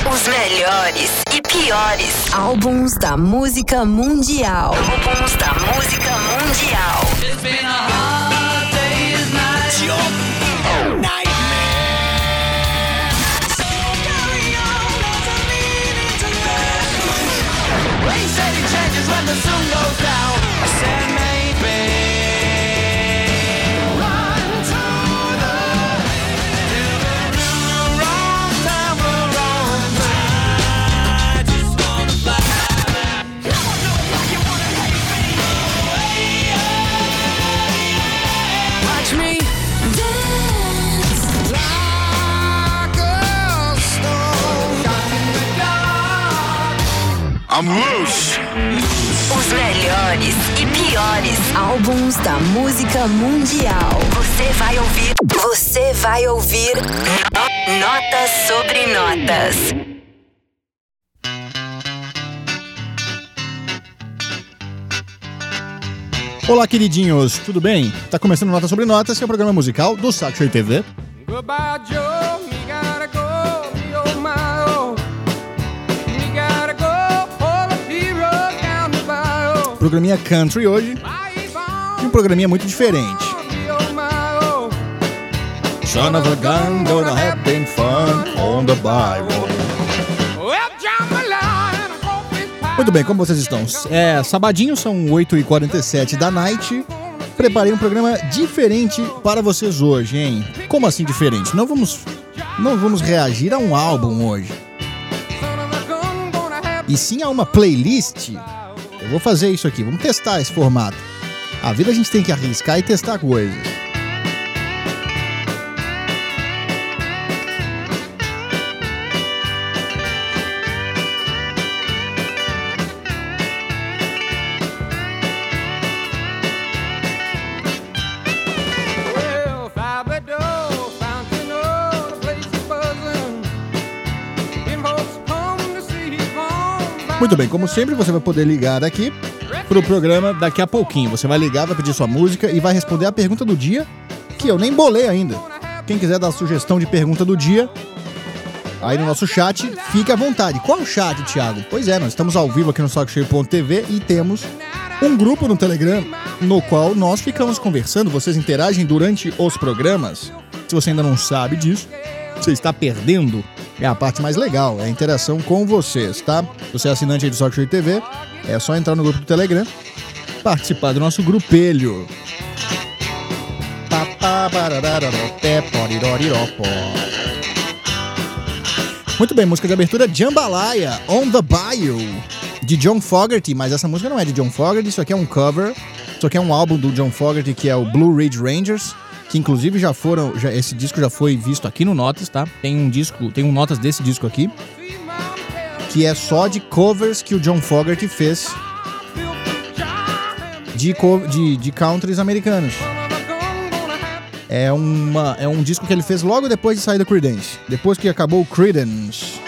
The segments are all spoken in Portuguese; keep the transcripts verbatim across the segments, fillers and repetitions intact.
Os melhores e piores álbuns da música mundial. Álbuns da música mundial. It's been a hard day's night. Your nightmare. So carry on, there's a meaning to life. They said it changes when the sun goes down. I said maybe. I'm loose. Os melhores e piores álbuns da música mundial. Você vai ouvir. Você vai ouvir no- Notas sobre Notas. Olá, queridinhos, tudo bem? Tá começando Notas sobre Notas, que é o programa musical do Saco Cheio T V. Goodbye, Joe. Me gotta go. Me oh my oh. Me gotta go for the hero down the bayou. Programinha country hoje e um programinha muito diferente. Me oh my oh. Son of a gun, gonna have been fun on the byway. Well, jambalaya, I hope it's pie. Muito bem, como vocês estão? É sabadinho, são oito e quarenta e sete da night. Preparei um programa diferente para vocês hoje, hein? Como assim diferente? Não vamos, não vamos reagir a um álbum hoje, e sim a uma playlist. Eu vou fazer isso aqui, vamos testar esse formato. A vida a gente tem que arriscar e testar coisas. Well, Fabio, fountain, oh, the place is buzzing. Them folks come to see home. Muito bem, como sempre, você vai poder ligar aqui pro programa daqui a pouquinho. Você vai ligar, vai pedir sua música e vai responder a pergunta do dia, que eu nem bolei ainda. Quem quiser dar sugestão de pergunta do dia, aí no nosso chat, fique à vontade. Qual é o chat, Thiago? Pois é, nós estamos ao vivo aqui no saco cheio ponto t v e temos um grupo no Telegram no qual nós ficamos conversando, vocês interagem durante os programas. Se você ainda não sabe disso, você está perdendo. É a parte mais legal, é a interação com vocês, tá? Se você é assinante aí do Saco Cheio T V, é só entrar no grupo do Telegram, participar do nosso grupelho. Muito bem, música de abertura Jambalaya, On the Bayou, de John Fogerty, mas essa música não é de John Fogerty, isso aqui é um cover, isso aqui é um álbum do John Fogerty, que é o Blue Ridge Rangers, que inclusive já foram, já, esse disco já foi visto aqui no Notas, tá? Tem um disco, tem um Notas desse disco aqui, que é só de covers que o John Fogerty fez de, de, de countries americanos. É, uma, é um disco que ele fez logo depois de sair do Creedence, depois que acabou o Creedence.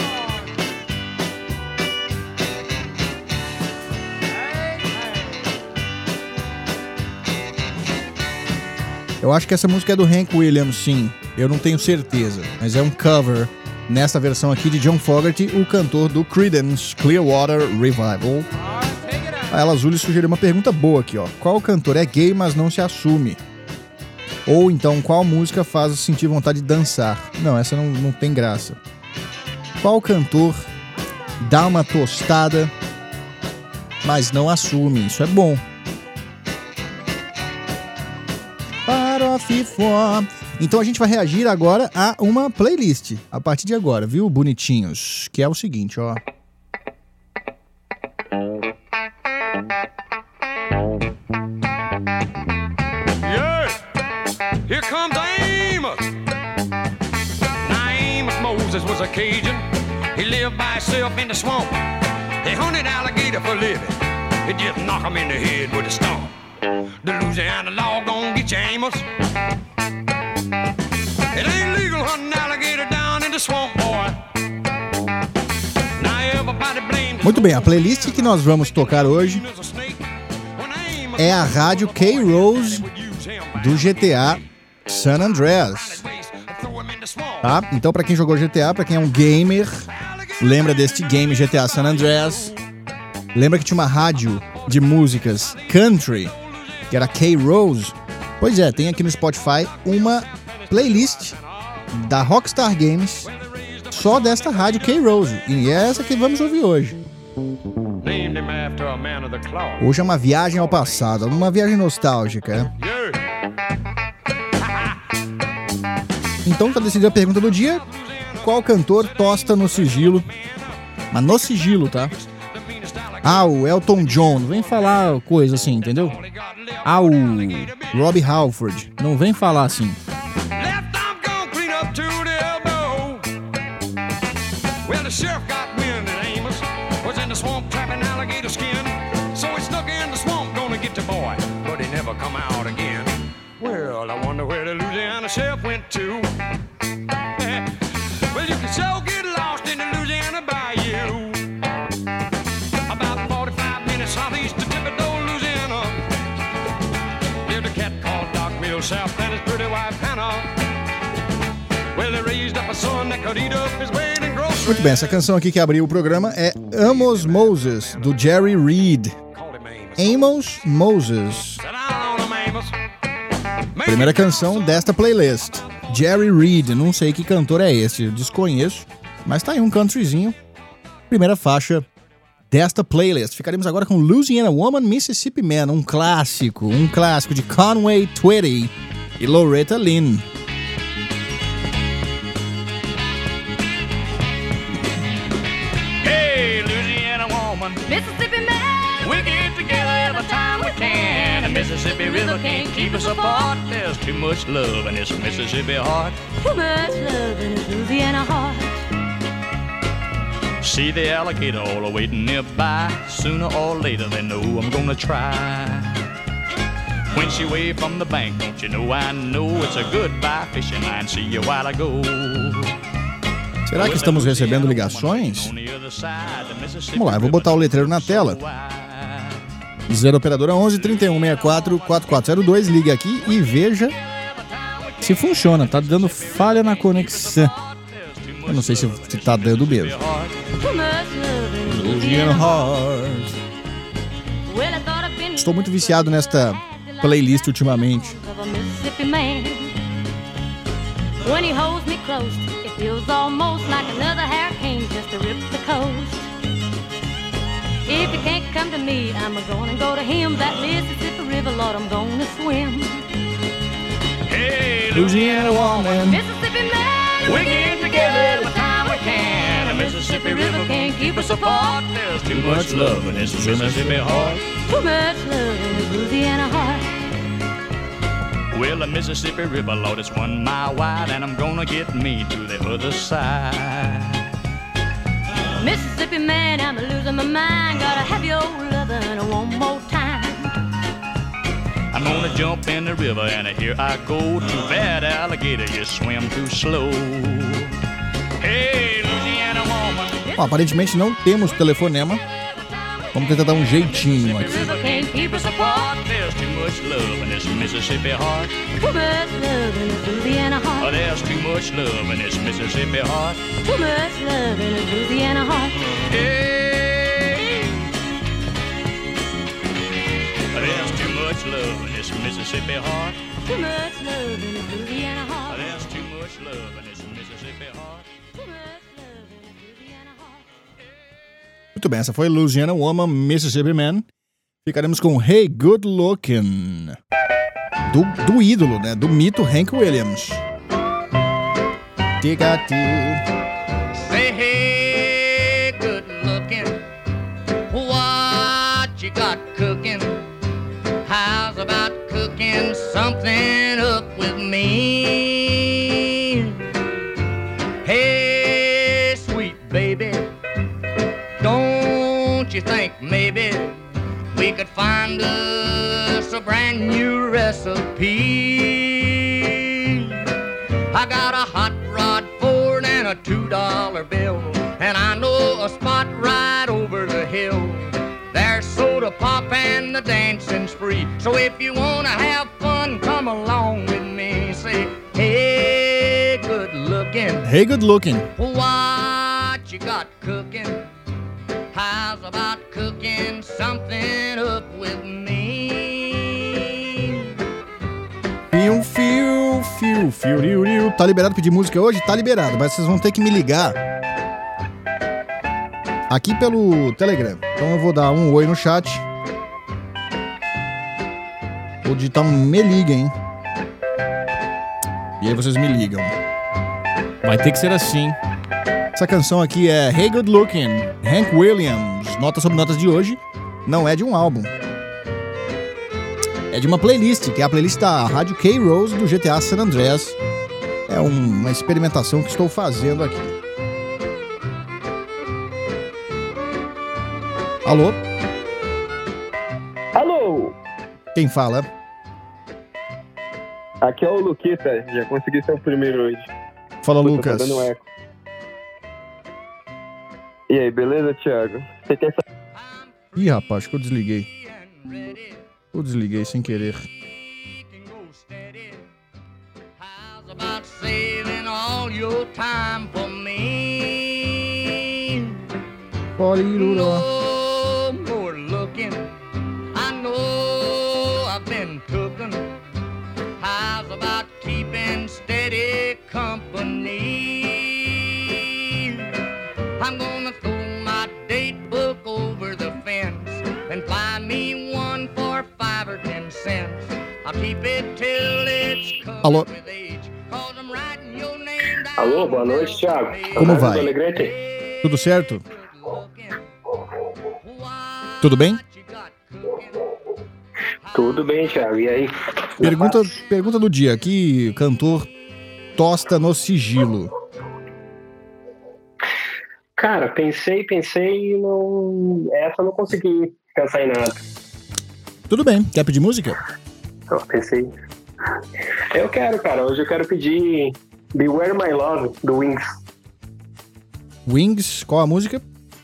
Eu acho que essa música é do Hank Williams, sim. Eu não tenho certeza, mas é um cover nessa versão aqui de John Fogerty, o cantor do Creedence Clearwater Revival. A Ela Azul sugeriu uma pergunta boa aqui, ó. Qual cantor é gay, mas não se assume? Ou então, qual música faz você sentir vontade de dançar? Não, essa não, não tem graça. Qual cantor dá uma tostada, mas não assume? Isso é bom. Então a gente vai reagir agora a uma playlist, a partir de agora, viu, bonitinhos? Que é o seguinte, ó. Yeah, here comes Amos. Now Amos Moses was a Cajun. He lived by himself in the swamp. He hunted alligator for a living. He just knock him in the head with a stump. The Louisiana law gon' get you, Amos. It ain't legal hunting alligator down in the swamp, boy. Now everybody blames. Muito bem, a playlist que nós vamos tocar hoje é a rádio K-Rose do G T A San Andreas. Tá? Então, pra quem jogou G T A, pra quem é um gamer, lembra deste game G T A San Andreas? Lembra que tinha uma rádio de músicas country, que era K-Rose? Pois é, tem aqui no Spotify uma playlist da Rockstar Games só desta rádio K-Rose. E é essa que vamos ouvir hoje. Hoje é uma viagem ao passado, uma viagem nostálgica. Então, para decidir a pergunta do dia, qual cantor tosta no sigilo? Mas no sigilo, tá? Ah, o Elton John, não vem falar coisa assim, entendeu? Ah, o Robbie Halford, não vem falar assim. Well, I wonder where the Louisiana chef went to. Well, you can so get lost in the Louisiana Bayou. About forty-five minutes southeast of Thibodaux, Louisiana. Lived a cat called Doc Millsap and his pretty wife Hannah. Well, they raised up a son that could eat up his weight in groceries. Muito bem, essa canção aqui que abriu o programa é Amos Moses, do Jerry Reed. Amos Moses. Primeira canção desta playlist. Jerry Reed, não sei que cantor é esse, desconheço, mas tá aí um countryzinho. Primeira faixa desta playlist. Ficaremos agora com Louisiana Woman, Mississippi Man, um clássico, um clássico de Conway Twitty e Loretta Lynn. Hey, Louisiana woman, Mississippi man, we get together every time we can. The Mississippi River can't keep us apart. There's too much love in this Mississippi heart. Too much love in this Louisiana heart. See the alligator all waiting nearby. Sooner or later they know I'm gonna try. When she waved from the bank, don't you know I know it's a goodbye fishing line. See you while I go. Será que estamos recebendo ligações? Vamos lá, eu vou botar o letreiro na tela. Zero operadora onze, trinta e um, sessenta e quatro, quarenta e quatro zero dois. Ligue aqui e veja se funciona. Tá dando falha na conexão. Eu não sei se, se tá dando mesmo. Estou muito viciado nesta playlist ultimamente. When he holds me close, it feels almost like another hurricane just to rip the coast. If you can't come to me, I'm gonna go to him. That Mississippi River, Lord, I'm gonna swim. Hey, Louisiana woman, Mississippi man, we get together every time we can. The Mississippi River can't keep us apart. There's too much love in this Mississippi heart. Too much love in this Louisiana heart. Well, the Mississippi River, Lord, it's one mile wide, and I'm gonna get me to the other side. Mississippi man, I'm losing my mind. Gotta have your lovin' one more time. I'm gonna jump in the river, and here I go. Too bad, alligator, you swim too slow. Hey, Louisiana woman. Bom, aparentemente não temos telefonema. Vamos tentar dar um jeitinho aqui. There's too much love in this Mississippi heart. Too much love in this Louisiana heart. Oh, there's too much love in this Mississippi heart. Too much love in this Louisiana heart. Hey, there's too much love in this Mississippi heart. Too much love in this Louisiana heart. There's too much love in this Mississippi heart. Too much love in this Louisiana heart. Muito bem, essa foi Louisiana Woman, Mississippi Man. Ficaremos com Hey Good Lookin', do, do ídolo, né? Do mito Hank Williams. Ticati. Say, hey, good looking, what you got cooking? How's about cooking something up with me? Hey, sweet baby, don't you think maybe we could find us a brand new recipe? I got a hot rod Ford and a two dollar bill, and I know a spot right over the hill. There's soda pop and the dancing's free. So if you wanna have fun, come along with me. Say, hey, good looking. Hey Good Looking. What you got cooking? How's about cooking something up with me? Fio, fio, fio, fio, riu, riu. Tá liberado pedir música hoje? Tá liberado, mas vocês vão ter que me ligar aqui pelo Telegram. Então eu vou dar um oi no chat. Vou digitar um me liga, hein? E aí vocês me ligam. Vai ter que ser assim. Essa canção aqui é Hey Good Looking, Hank Williams. Notas sobre notas de hoje não é de um álbum. É de uma playlist, que é a playlist da Rádio K-Rose do G T A San Andreas. É um, uma experimentação que estou fazendo aqui. Alô? Alô? Quem fala? Aqui é o Luquita, já consegui ser o primeiro hoje. Fala, Puta, Lucas. Tá dando eco. E aí, beleza, Thiago? Você quer saber? Ih, rapaz, acho que eu desliguei. Eu desliguei sem querer. How's about saving all your time for me? No more looking. I know I've been cooking. How's about keeping steady company? I'm gonna throw my date book over the fence and buy me one for five or ten cents. I'll keep it till it's covered Alô? with age, 'cause I'm writing your name down. Alô, boa noite, Thiago. Como Tá vai? do Alegrete? Tudo certo? Tudo bem? Tudo bem, Thiago. E aí? Pergunta, pergunta do dia. Que cantor tosta no sigilo? Cara, pensei, pensei e não... Essa eu não consegui pensar em nada. Tudo bem. Quer pedir música? Só pensei. Eu quero, cara. Hoje eu quero pedir Beware My Love, do Wings. Wings, qual a música?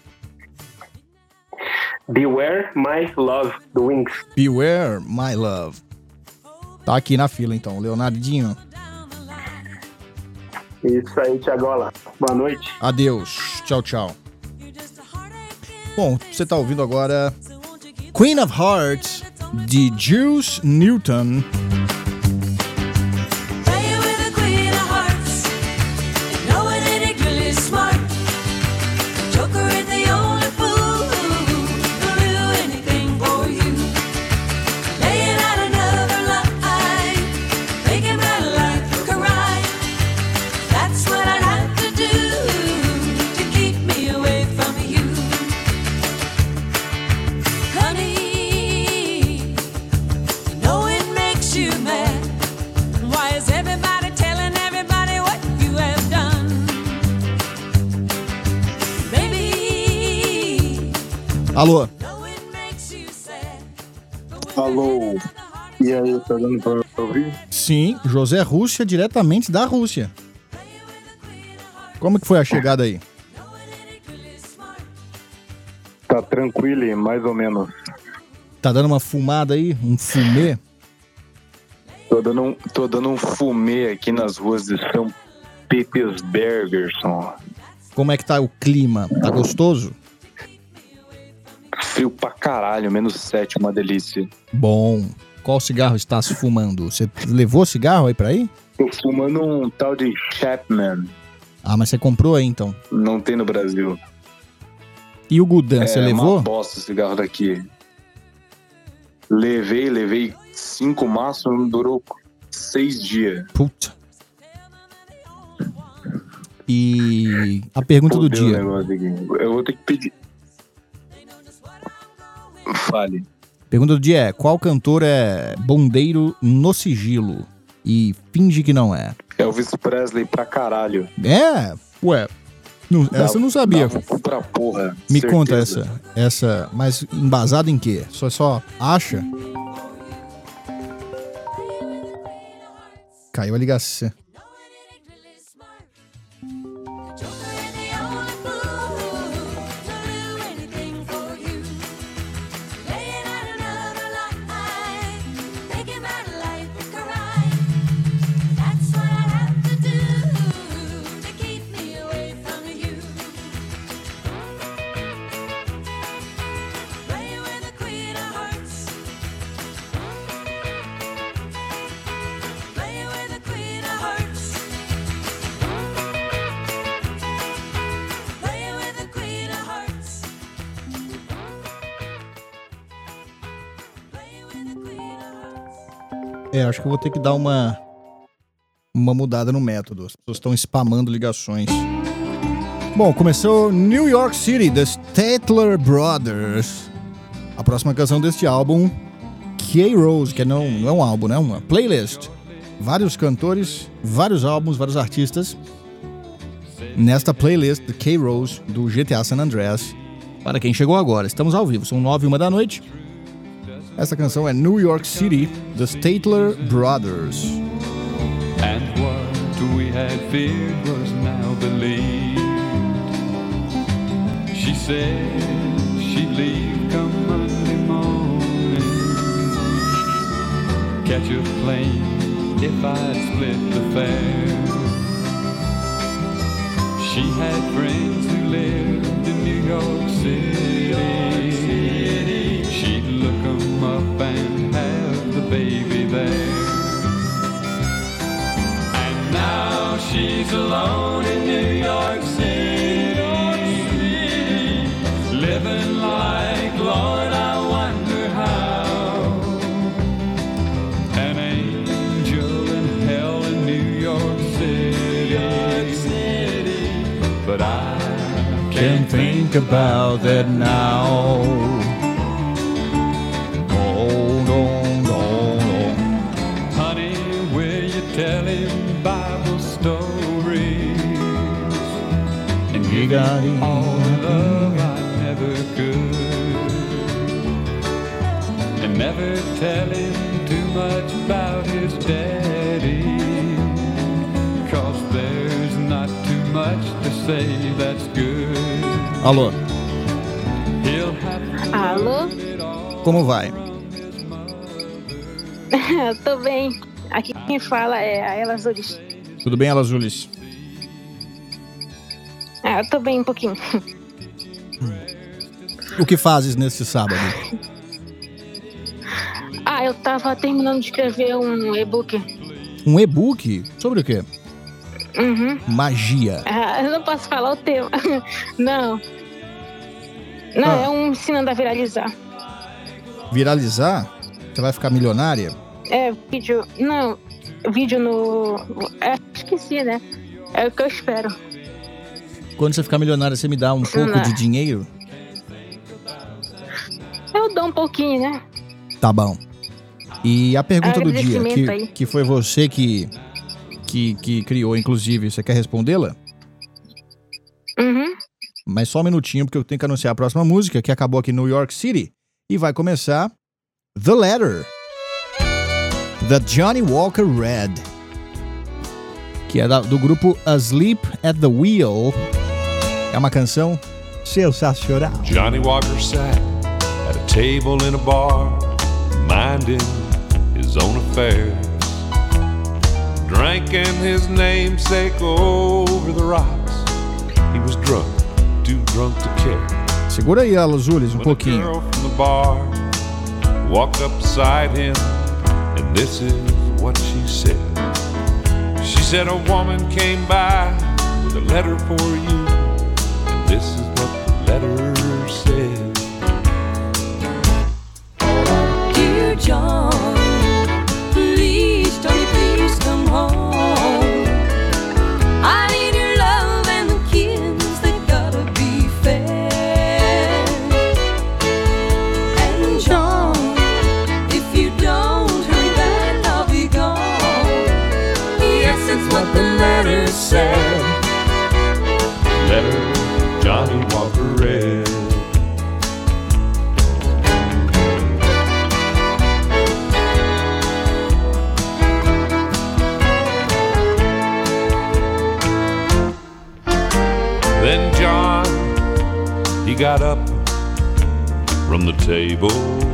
Beware My Love, do Wings. Beware My Love. Tá aqui na fila, então. Leonardinho. Isso aí, Thiagola. Boa noite. Adeus. Tchau, tchau. Bom, você tá ouvindo agora Queen of Hearts, de Juice Newton. Alô? Alô? E aí, tá dando pra ouvir? Sim, José Rússia, diretamente da Rússia. Como que foi a chegada aí? Tá tranquilo, mais ou menos. Tá dando uma fumada aí? Um fumê? Tô dando um, tô dando um fumê aqui nas ruas de São Petersburgerson. Como é que tá o clima? Tá gostoso? Frio pra caralho, menos sete, uma delícia. Bom. Qual cigarro está se fumando? Você levou cigarro aí pra aí? Tô fumando um tal de Chapman. Ah, mas você comprou aí então? Não tem no Brasil. E o Gudan, é, você É levou? uma bosta o cigarro daqui. Levei, levei cinco maços, durou seis dias. Puta. E a pergunta Fudeu do dia. o negócio aqui. Eu vou ter que pedir. Fale. Pergunta do dia é: qual cantor é bondeiro no sigilo e finge que não é? Elvis Presley pra caralho. É? Ué, não, Dá- essa eu não sabia. dava o cu pra porra. Me certeza. conta essa, essa, mas embasado em quê? Só, só acha? Caiu a ligação. É, acho que eu vou ter que dar uma, uma mudada no método. As pessoas estão spamando ligações. Bom, começou New York City, The Statler Brothers. A próxima canção deste álbum, K-Rose, que não, não é um álbum, né? É uma playlist. Vários cantores, vários álbuns, vários artistas. Nesta playlist de K-Rose, do G T A San Andreas. Para quem chegou agora, estamos ao vivo, são nove e uma da noite. Essa canção é New York City, The Statler Brothers. And what we had feared was now believed. She said she'd leave come Monday morning, catch a plane if I'd split the fare. She had friends who lived in New York City. She'd look 'em up and have the baby there. And now she's alone in New York City, living like, Lord, I wonder how. An angel in hell in New York City, but I can't think about that now. Oh, no, no, no. Honey, will you tell him Bible stories? And you got all the love I never could. And never tell him too much about his daddy, 'cause there's not too much to say that's good. Alô? Alô? Como vai? Eu tô bem. Aqui quem fala é a Ela Azulis. Tudo bem, Alazulis? Ah, eu tô bem um pouquinho. O que fazes nesse sábado? Ah, eu tava terminando de escrever um e-book. Um e-book? Sobre o quê? Uhum. Magia. Ah, eu não posso falar o tema. Não. Não, Ah. é um ensinando a viralizar. Viralizar? Você vai ficar milionária? É, vídeo... Não, vídeo no... É, esqueci, né? É o que eu espero. Quando você ficar milionária, você me dá um pouco Não. de dinheiro? Eu dou um pouquinho, né? Tá bom. E a pergunta do dia, Agradecimento aí. que, que foi você que, que, que criou, inclusive, você quer respondê-la? Uhum. Mas só um minutinho, porque eu tenho que anunciar a próxima música, que acabou aqui em New York City. E vai começar The Letter, da Johnny Walker Red, que é da, do grupo Asleep at the Wheel. É uma canção sensacional. Johnny Walker sat at a table in a bar, minding his own affairs, drinking his namesake over the rocks. He was drunk, too drunk to care. Segura aí, Alazulis, um When a pouquinho. girl from the bar walked up beside him, and this is what she said. She said a woman came by with a letter for you, and this is what the letter said. Dear John, please, Johnny, please come home. I need your love and the kids, they gotta be fed. And John, if you don't hurry back, I'll be gone. Yes, it's what the letter said. Letter Johnny Walker read. Then John, he got up from the table.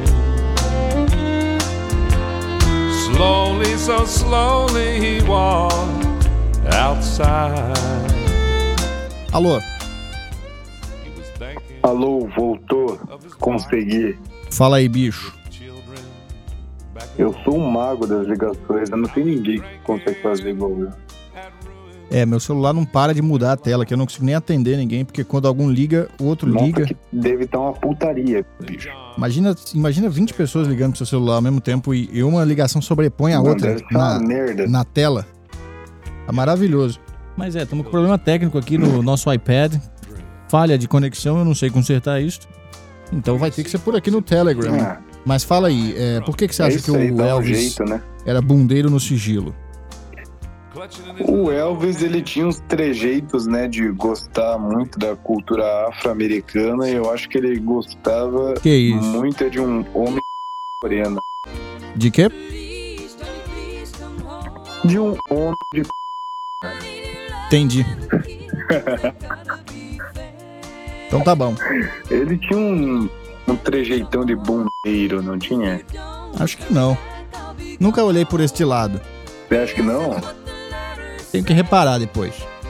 Slowly, so slowly he walked outside. Alô? Alô, voltou. Consegui. Fala aí, bicho. Eu sou um mago das ligações. Eu não sei ninguém que consegue fazer igual eu. É, meu celular não para de mudar a tela, que eu não consigo nem atender ninguém, porque quando algum liga, o outro Nossa, liga. que deve estar uma putaria, bicho. Imagina, imagina vinte pessoas ligando pro seu celular ao mesmo tempo e, e uma ligação sobrepõe a Não, outra deve ser uma na, merda. na tela. É maravilhoso. Mas é, estamos com problema técnico aqui no nosso iPad. Falha de conexão, eu não sei consertar isso. Então vai ter que ser por aqui no Telegram. Ah. Mas fala aí, é, por que, que você É acha isso que aí, o dá um Elvis jeito, né? era bundeiro no sigilo? O Elvis, ele tinha uns trejeitos, né, de gostar muito da cultura afro-americana, e eu acho que ele gostava Que isso? muito de um homem moreno. De quê? De um homem de Entendi. Então tá bom. Ele tinha um, um trejeitão de bundeiro, não tinha? Acho que não. Nunca olhei por este lado. Você acha que não? Tenho que reparar depois.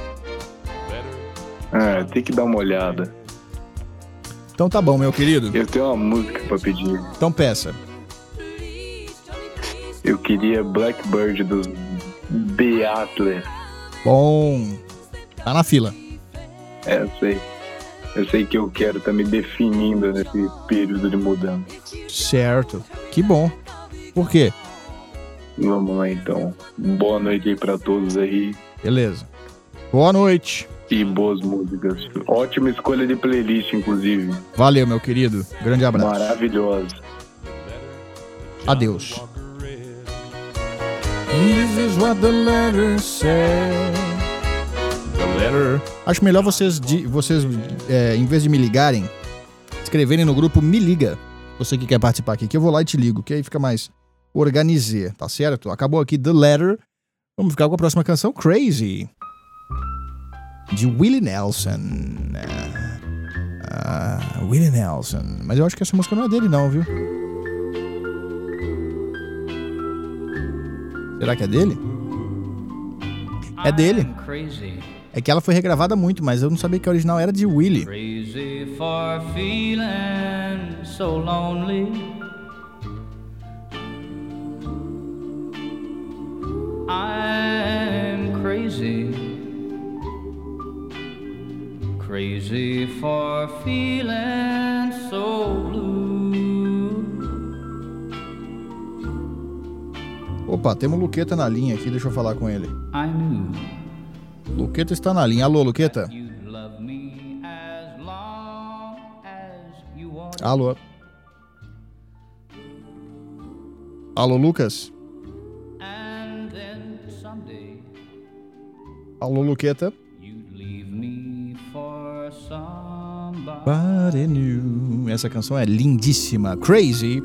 É, tem que dar uma olhada. Então tá bom, meu querido. Eu tenho uma música pra pedir. Então peça. Eu queria Blackbird dos Beatles. Bom. Tá na fila. É, eu sei. Eu sei que eu quero, tá me definindo nesse período de mudança. Certo. Que bom. Por quê? Vamos lá então. Boa noite aí pra todos aí. Beleza. Boa noite. E boas músicas. Ótima escolha de playlist, inclusive. Valeu, meu querido. Grande abraço. Maravilhosa. Adeus. This is what the letter said. The letter. Acho melhor vocês, vocês é, em vez de me ligarem, escreverem no grupo Me Liga. Você que quer participar aqui, que eu vou lá e te ligo, que aí fica mais organizê, tá certo? Acabou aqui The Letter. Vamos ficar com a próxima canção, Crazy, de Willie Nelson. Ah, Willie Nelson. Mas eu acho que essa música não é dele não, viu? Será que é dele? É dele. É que ela foi regravada muito, mas eu não sabia que a original era de Willie. Crazy for feeling so lonely. I'm crazy. Crazy for feeling so blue. Opa, temos o Luqueta na linha aqui, deixa eu falar com ele. I knew Luqueta está na linha. Alô, Luqueta? you'd love me as long as you wanted. Alô? Alô, Lucas? And then someday Alô, Luqueta? you'd leave me for somebody. Body new. Essa canção é lindíssima. Crazy.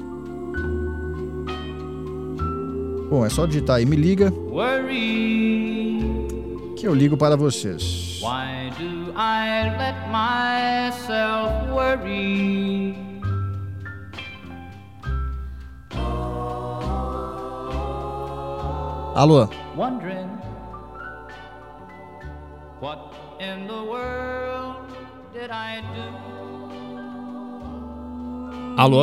Bom, é só digitar aí, me liga, Worry. que eu ligo para vocês. Why do I let myself worry? Alô? Wondering what in the world did I do? Alô?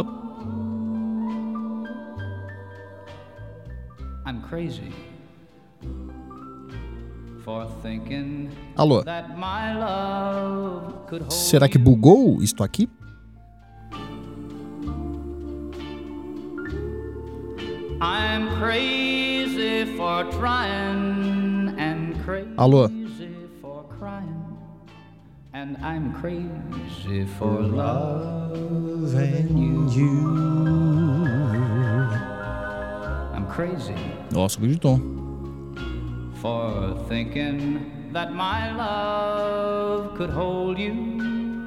I'm crazy for thinking Alô? that my love could hold Será que bugou isto aqui? I'm crazy for trying and crazy Alô? for crying, and I'm crazy for loving you. I'm crazy Nossa, subiu de tom. for thinking that my love could hold you.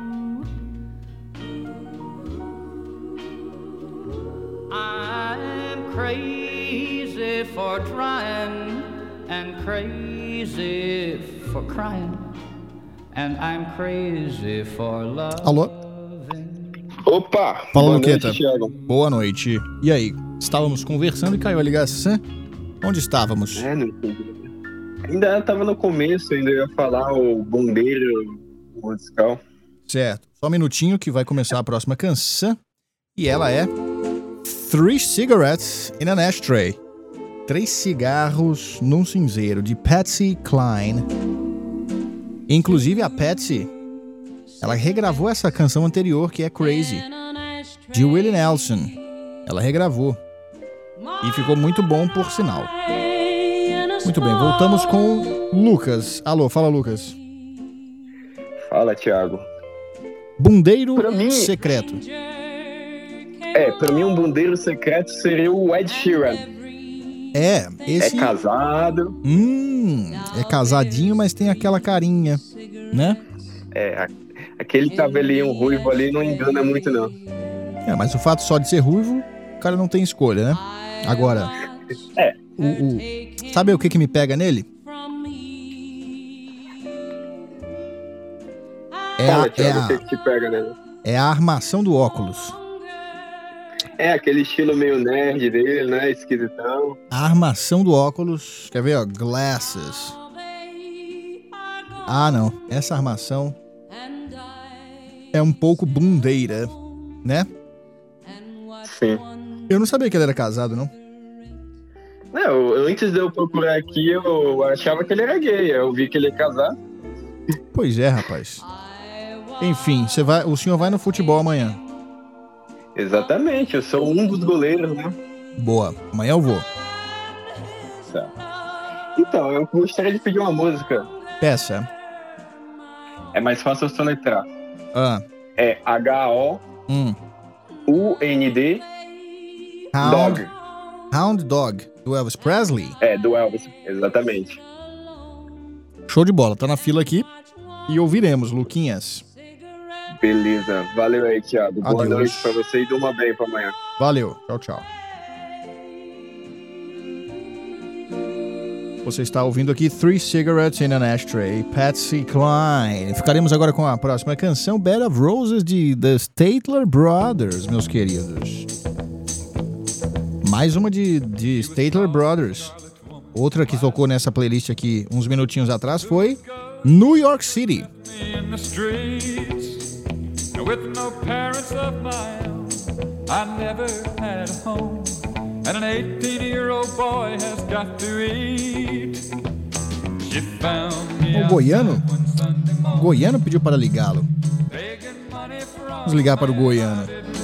I'm crazy for trying and crazy for crying, and I'm crazy for love. Alô? Opa! Fala, boa Luqueta. noite, Thiago. Boa noite. E aí? Estávamos conversando e caiu a ligação. Onde estávamos? É, não entendi. Ainda tava no começo, ainda ia falar o bombeiro musical. Certo. Só um minutinho que vai começar a próxima canção. E ela é Three Cigarettes in an Ashtray. Três cigarros num cinzeiro, de Patsy Cline. Inclusive a Patsy, ela regravou essa canção anterior, que é Crazy, de Willie Nelson. Ela regravou. E ficou muito bom, por sinal. Muito bem, voltamos com Lucas. Alô, fala, Lucas. Fala, Thiago. Bundeiro mim... secreto. É, pra mim um bundeiro secreto seria o Ed Sheeran. É, esse... É casado. Hum, é casadinho, mas tem aquela carinha, né? É, aquele cabelinho ruivo ali não engana muito, não. É, mas o fato só de ser ruivo, o cara não tem escolha, né? Agora, é. o, o, sabe o que que me pega nele? É Fala, a, Thiago, é, a, o que que te pega nele? é a armação do óculos. É, aquele estilo meio nerd dele, né? Esquisitão. A armação do óculos, quer ver, ó? Glasses. Ah, não. Essa armação é um pouco bundeira, né? Sim. Eu não sabia que ele era casado, não. Não, antes de eu procurar aqui, eu achava que ele era gay. Eu vi que ele ia casar. Pois é, rapaz. Enfim, você vai, o senhor vai no futebol amanhã. Exatamente, eu sou um dos goleiros, né? Boa, amanhã eu vou. Então, eu gostaria de pedir uma música. Peça. É mais fácil eu soletrar. Ah. É H O U N D Hound, Dog. Hound Dog, do Elvis Presley. É, do Elvis, exatamente. Show de bola, tá na fila aqui. E ouviremos, Luquinhas. Beleza, valeu aí, Thiago. Boa Adeus. noite pra você e durma bem pra amanhã. Valeu, tchau, tchau. Você está ouvindo aqui Three Cigarettes in an Ashtray, Patsy Cline. Ficaremos agora com a próxima canção, Bed of Roses, de The Statler Brothers, meus queridos. Mais uma de, de Statler Brothers. Outra que tocou nessa playlist aqui uns minutinhos atrás foi New York City. In the streets, with no parents of my own, I never had a home, and an eighteen-year-old boy has got to eat. She found me O Goiano? O Goiano pediu para ligá-lo. Vamos ligar para o Goiano.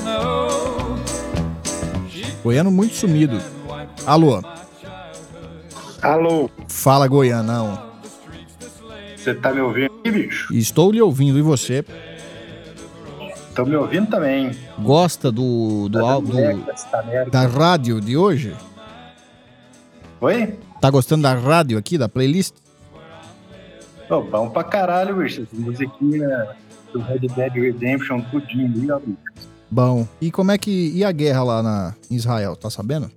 Goiano muito sumido. Alô? Alô? Fala, Goianão. Você tá me ouvindo aí, bicho? Estou lhe ouvindo, e você? Tô me ouvindo também. Gosta do, do, Tá do, do da rádio de hoje? Oi? Tá gostando da rádio aqui, da playlist? Ô, bom pra caralho, bicho. Essa musiquinha do Red Dead Redemption, tudinho ali, ó, bicho. Bom, e como é que... E a guerra lá na em Israel, tá sabendo?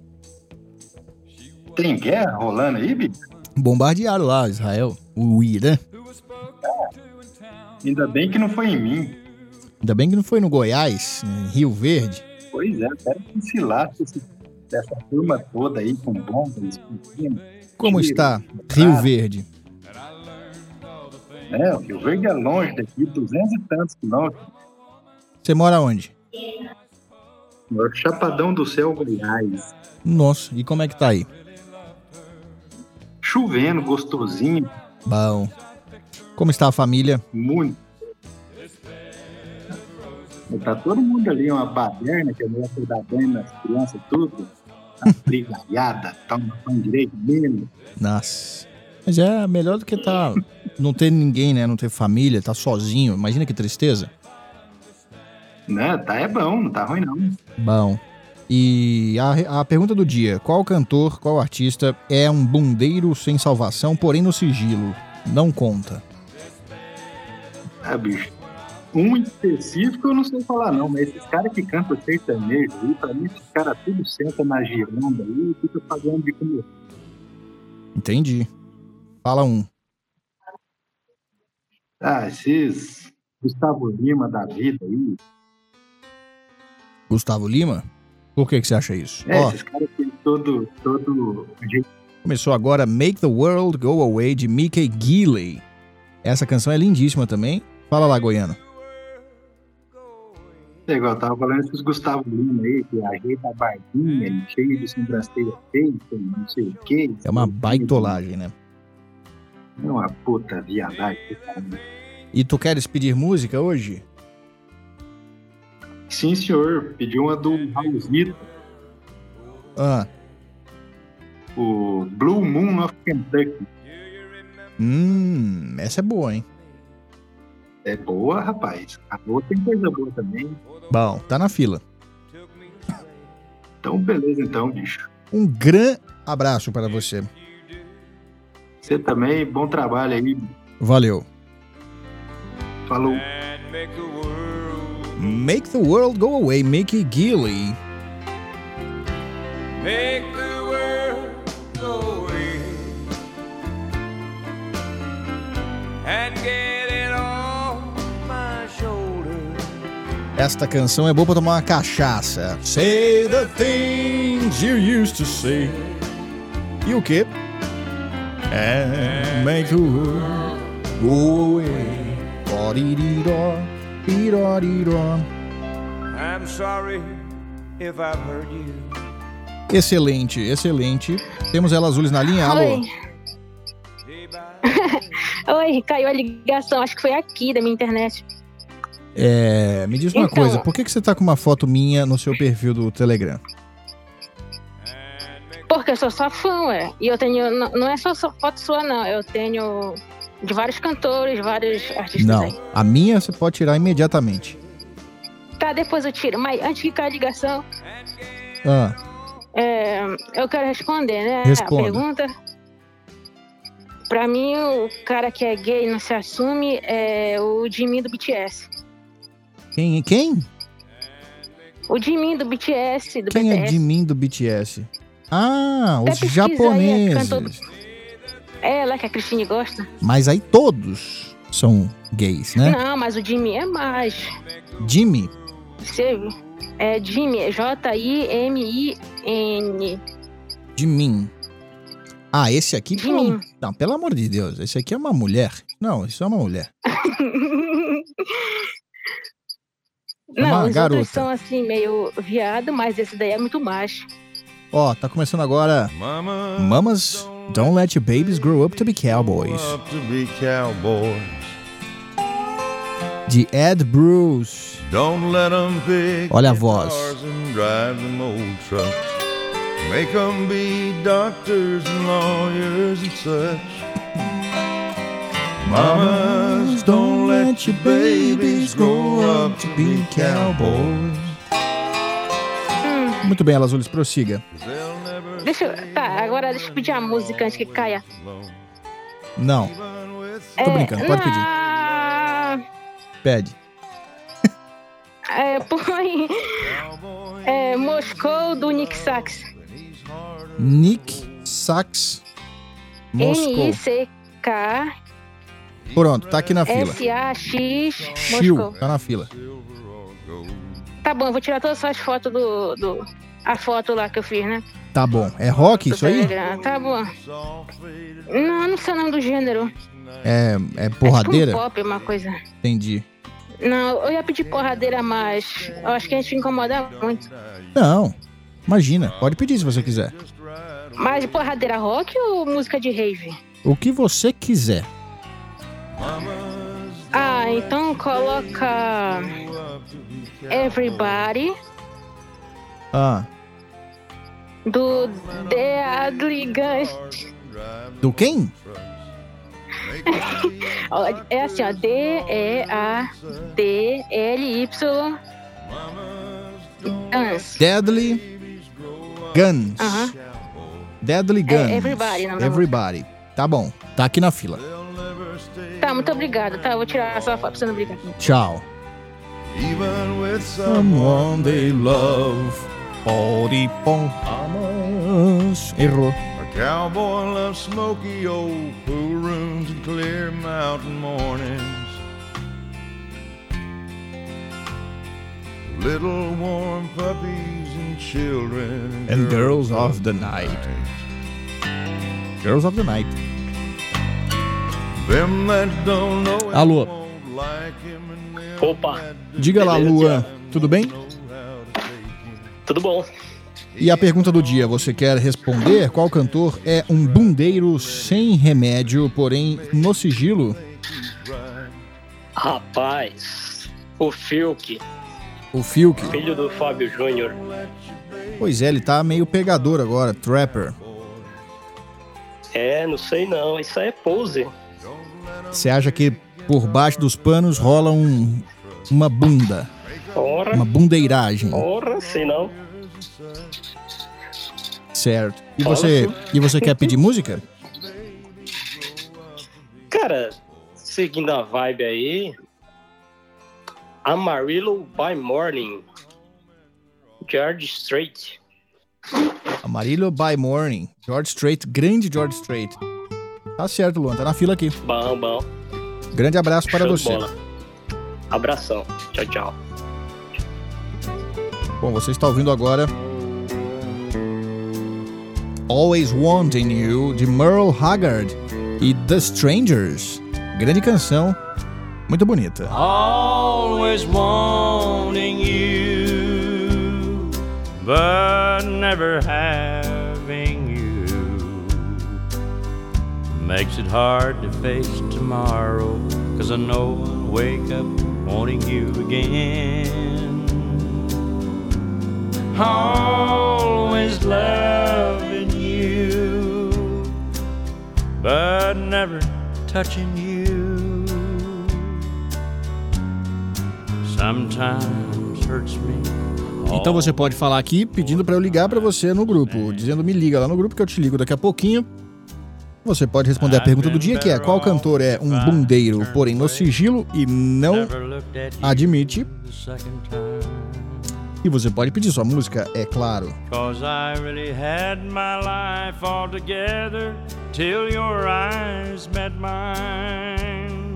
Tem guerra rolando aí, bicho? Bombardearam lá Israel, o Irã. Ainda bem que não foi em mim. Ainda bem que não foi no Goiás, em Rio Verde. Pois é, quero que se lasque esse- essa turma toda aí com bombas, explodindo. Como tiro, está porrada. Rio Verde? É, o Rio Verde é longe daqui, duzentos e tantos quilômetros. Você mora onde? No Chapadão do Céu, Goiás. Nossa, e como é que tá aí? Chovendo, gostosinho. Bom. Como está a família? Muito. Tá todo mundo ali, uma baderna, que a mulher foi dar banho nas crianças, tudo. Tá brigaiada, toma pão direito mesmo. Nossa. Mas é melhor do que tá... Não ter ninguém, né? Não ter família, tá sozinho. Imagina que tristeza. Não, tá é bom, não tá ruim não. Bom. E a, a pergunta do dia. Qual cantor, qual artista é um bundeiro sem salvação, porém no sigilo? Não conta. Ah, bicho. Um específico eu não sei falar não, mas esses caras que cantam sertanejo aí, pra mim esses caras tudo senta na giranda aí e fica pagando de comer. Entendi. Fala um. Ah, esses Gustavo Lima da vida aí. Gustavo Lima? Por que, que você acha isso? É, Ó, esses caras que todo, todo jeito. começou agora Make the World Go Away, de Mickey Gilley. Essa canção é lindíssima também. Fala lá, Goiano. É igual, eu tava falando esses Gustavo Lima aí, que ajeita a barbinha, cheio de sobrancelha feita, não sei o quê. É uma baitolagem, né? É uma puta viadagem. E tu queres pedir música hoje? Sim, senhor. Pedi uma do Raulzito. Ah. O Blue Moon of Kentucky. Hum, essa é boa, hein? É boa, rapaz. A outra tem coisa boa também. Bom, tá na fila. Então, beleza então, bicho. Um grande abraço para você. Você também, bom trabalho aí. Valeu. Falou. Make the world go away, Mickey Gilley. Make the world go away and get it off my shoulder. Esta canção é boa pra tomar uma cachaça. Say the things you used to say. E o quê? And make the world go away. I'm sorry if I've hurt you. Excelente, excelente. Temos elas azuis na linha, alô? Oi. Oi, caiu a ligação, acho que foi aqui da minha internet. É, me diz uma Então- coisa, por que, que você tá com uma foto minha no seu perfil do Telegram? Porque eu sou sua fã, ué. E eu tenho. Não, não é só só foto sua, não. Eu tenho de vários cantores, vários artistas Não, aí. a minha você pode tirar imediatamente. Tá, depois eu tiro. Mas antes de cair a ligação, Ah, é, eu quero responder, né? Responda. A pergunta. Pra mim, o cara que é gay e não se assume é o Jimin do B T S. quem, quem? O Jimin do B T S, do Quem B T é S. de mim do B T S? Ah, Até os pesquisa aí, é japoneses. cantor- É ela que a Cristine gosta. Mas aí todos são gays, né? Não, mas o Jimmy é mais. Jimmy? Você é Jimmy, J I M I N. De mim. Ah, esse aqui... De pelo- mim. Não, pelo amor de Deus, esse aqui é uma mulher. Não, isso é uma mulher. É uma Não, os garota. outros são assim, meio viado, mas esse daí é muito macho. Ó, tá começando agora. Mamas Don't Let Your Babies Grow Up to Be Cowboys. Up to be cowboys. De Ed Bruce. Don't let 'em pick Olha a voz. guitars and drive them old trucks. Make 'em be doctors and lawyers and such. Mamas, don't let your babies grow up to be cowboys. Muito bem, Alazulis, prossiga. Deixa eu. Tá, agora deixa eu pedir a música antes que caia. Não, tô É, brincando, pode pedir. na- Pede. É, põe. É, Moscou do Nick Sachs. Nick Sachs Moscou. N I C K Pronto, tá aqui na fila. S A X Chiu, Moscou. tá na fila. Tá bom, eu vou tirar todas as fotos do, do. A foto lá que eu fiz, né? Tá bom. É rock Do isso aí? Telegram. Tá bom. Não, não sei o nome do gênero. É, é É porradeira? tipo um pop, uma coisa. Entendi. Não, eu ia pedir porradeira, mas eu acho que a gente incomoda muito. Não, imagina, pode pedir se você quiser. Mas porradeira rock ou música de rave? O que você quiser. Ah, então coloca Everybody Ah, do The Ugly Guns. do quem? Ó, é assim, ó, D E A D L Y Guns. Deadly Guns. Aham. Deadly Guns. É Everybody, não, não. Everybody. Tá bom, tá aqui na fila. Tá, muito obrigada. Tá, eu vou tirar essa foto pra você não brigar. Tchau. Even with Someone they love. Pode palmas. Errou. A cowboy loves smoky old pool rooms and clear mountain mornings. Little warm puppies and children And Girls of the Night. Girls of the Night. Them that don't know him Alô. won't like him and them Opa, Diga lá, Beleza, Lua. Tudo bem? tudo bom? E a pergunta do dia, você quer responder? Qual cantor é um bundeiro sem remédio, porém no sigilo? Rapaz, o Fiuk, O Fiuk. filho do Fábio Júnior. Pois é, ele tá meio pegador agora, trapper. É, não sei não, isso aí é pose. Você acha que por baixo dos panos rola um, uma bunda? Ora, Uma bundeiragem. ora, sei não. Certo. E Fala você, sim. e você quer pedir música? Cara, seguindo a vibe aí, Amarillo by Morning, George Strait. Amarillo by Morning. George Strait, grande George Strait. Tá certo, Luan, tá na fila aqui. Bom, bom. Grande abraço para Show de você. bola. Abração. Tchau, tchau. Bom, você está ouvindo agora Always Wanting You, de Merle Haggard e The Strangers. Grande canção, muito bonita. Always wanting you, but never having you makes it hard to face tomorrow, 'cause I know I'll wake up wanting you again. Always loving you, but never touching you. Sometimes hurts me. Então você pode falar aqui pedindo pra eu ligar pra você no grupo, dizendo me liga lá no grupo que eu te ligo daqui a pouquinho. Você pode responder a pergunta do dia, que é qual cantor é um bundeiro, porém no sigilo e não admite. E você pode pedir sua música, é claro. 'Cause I really had my life all together till your eyes met mine.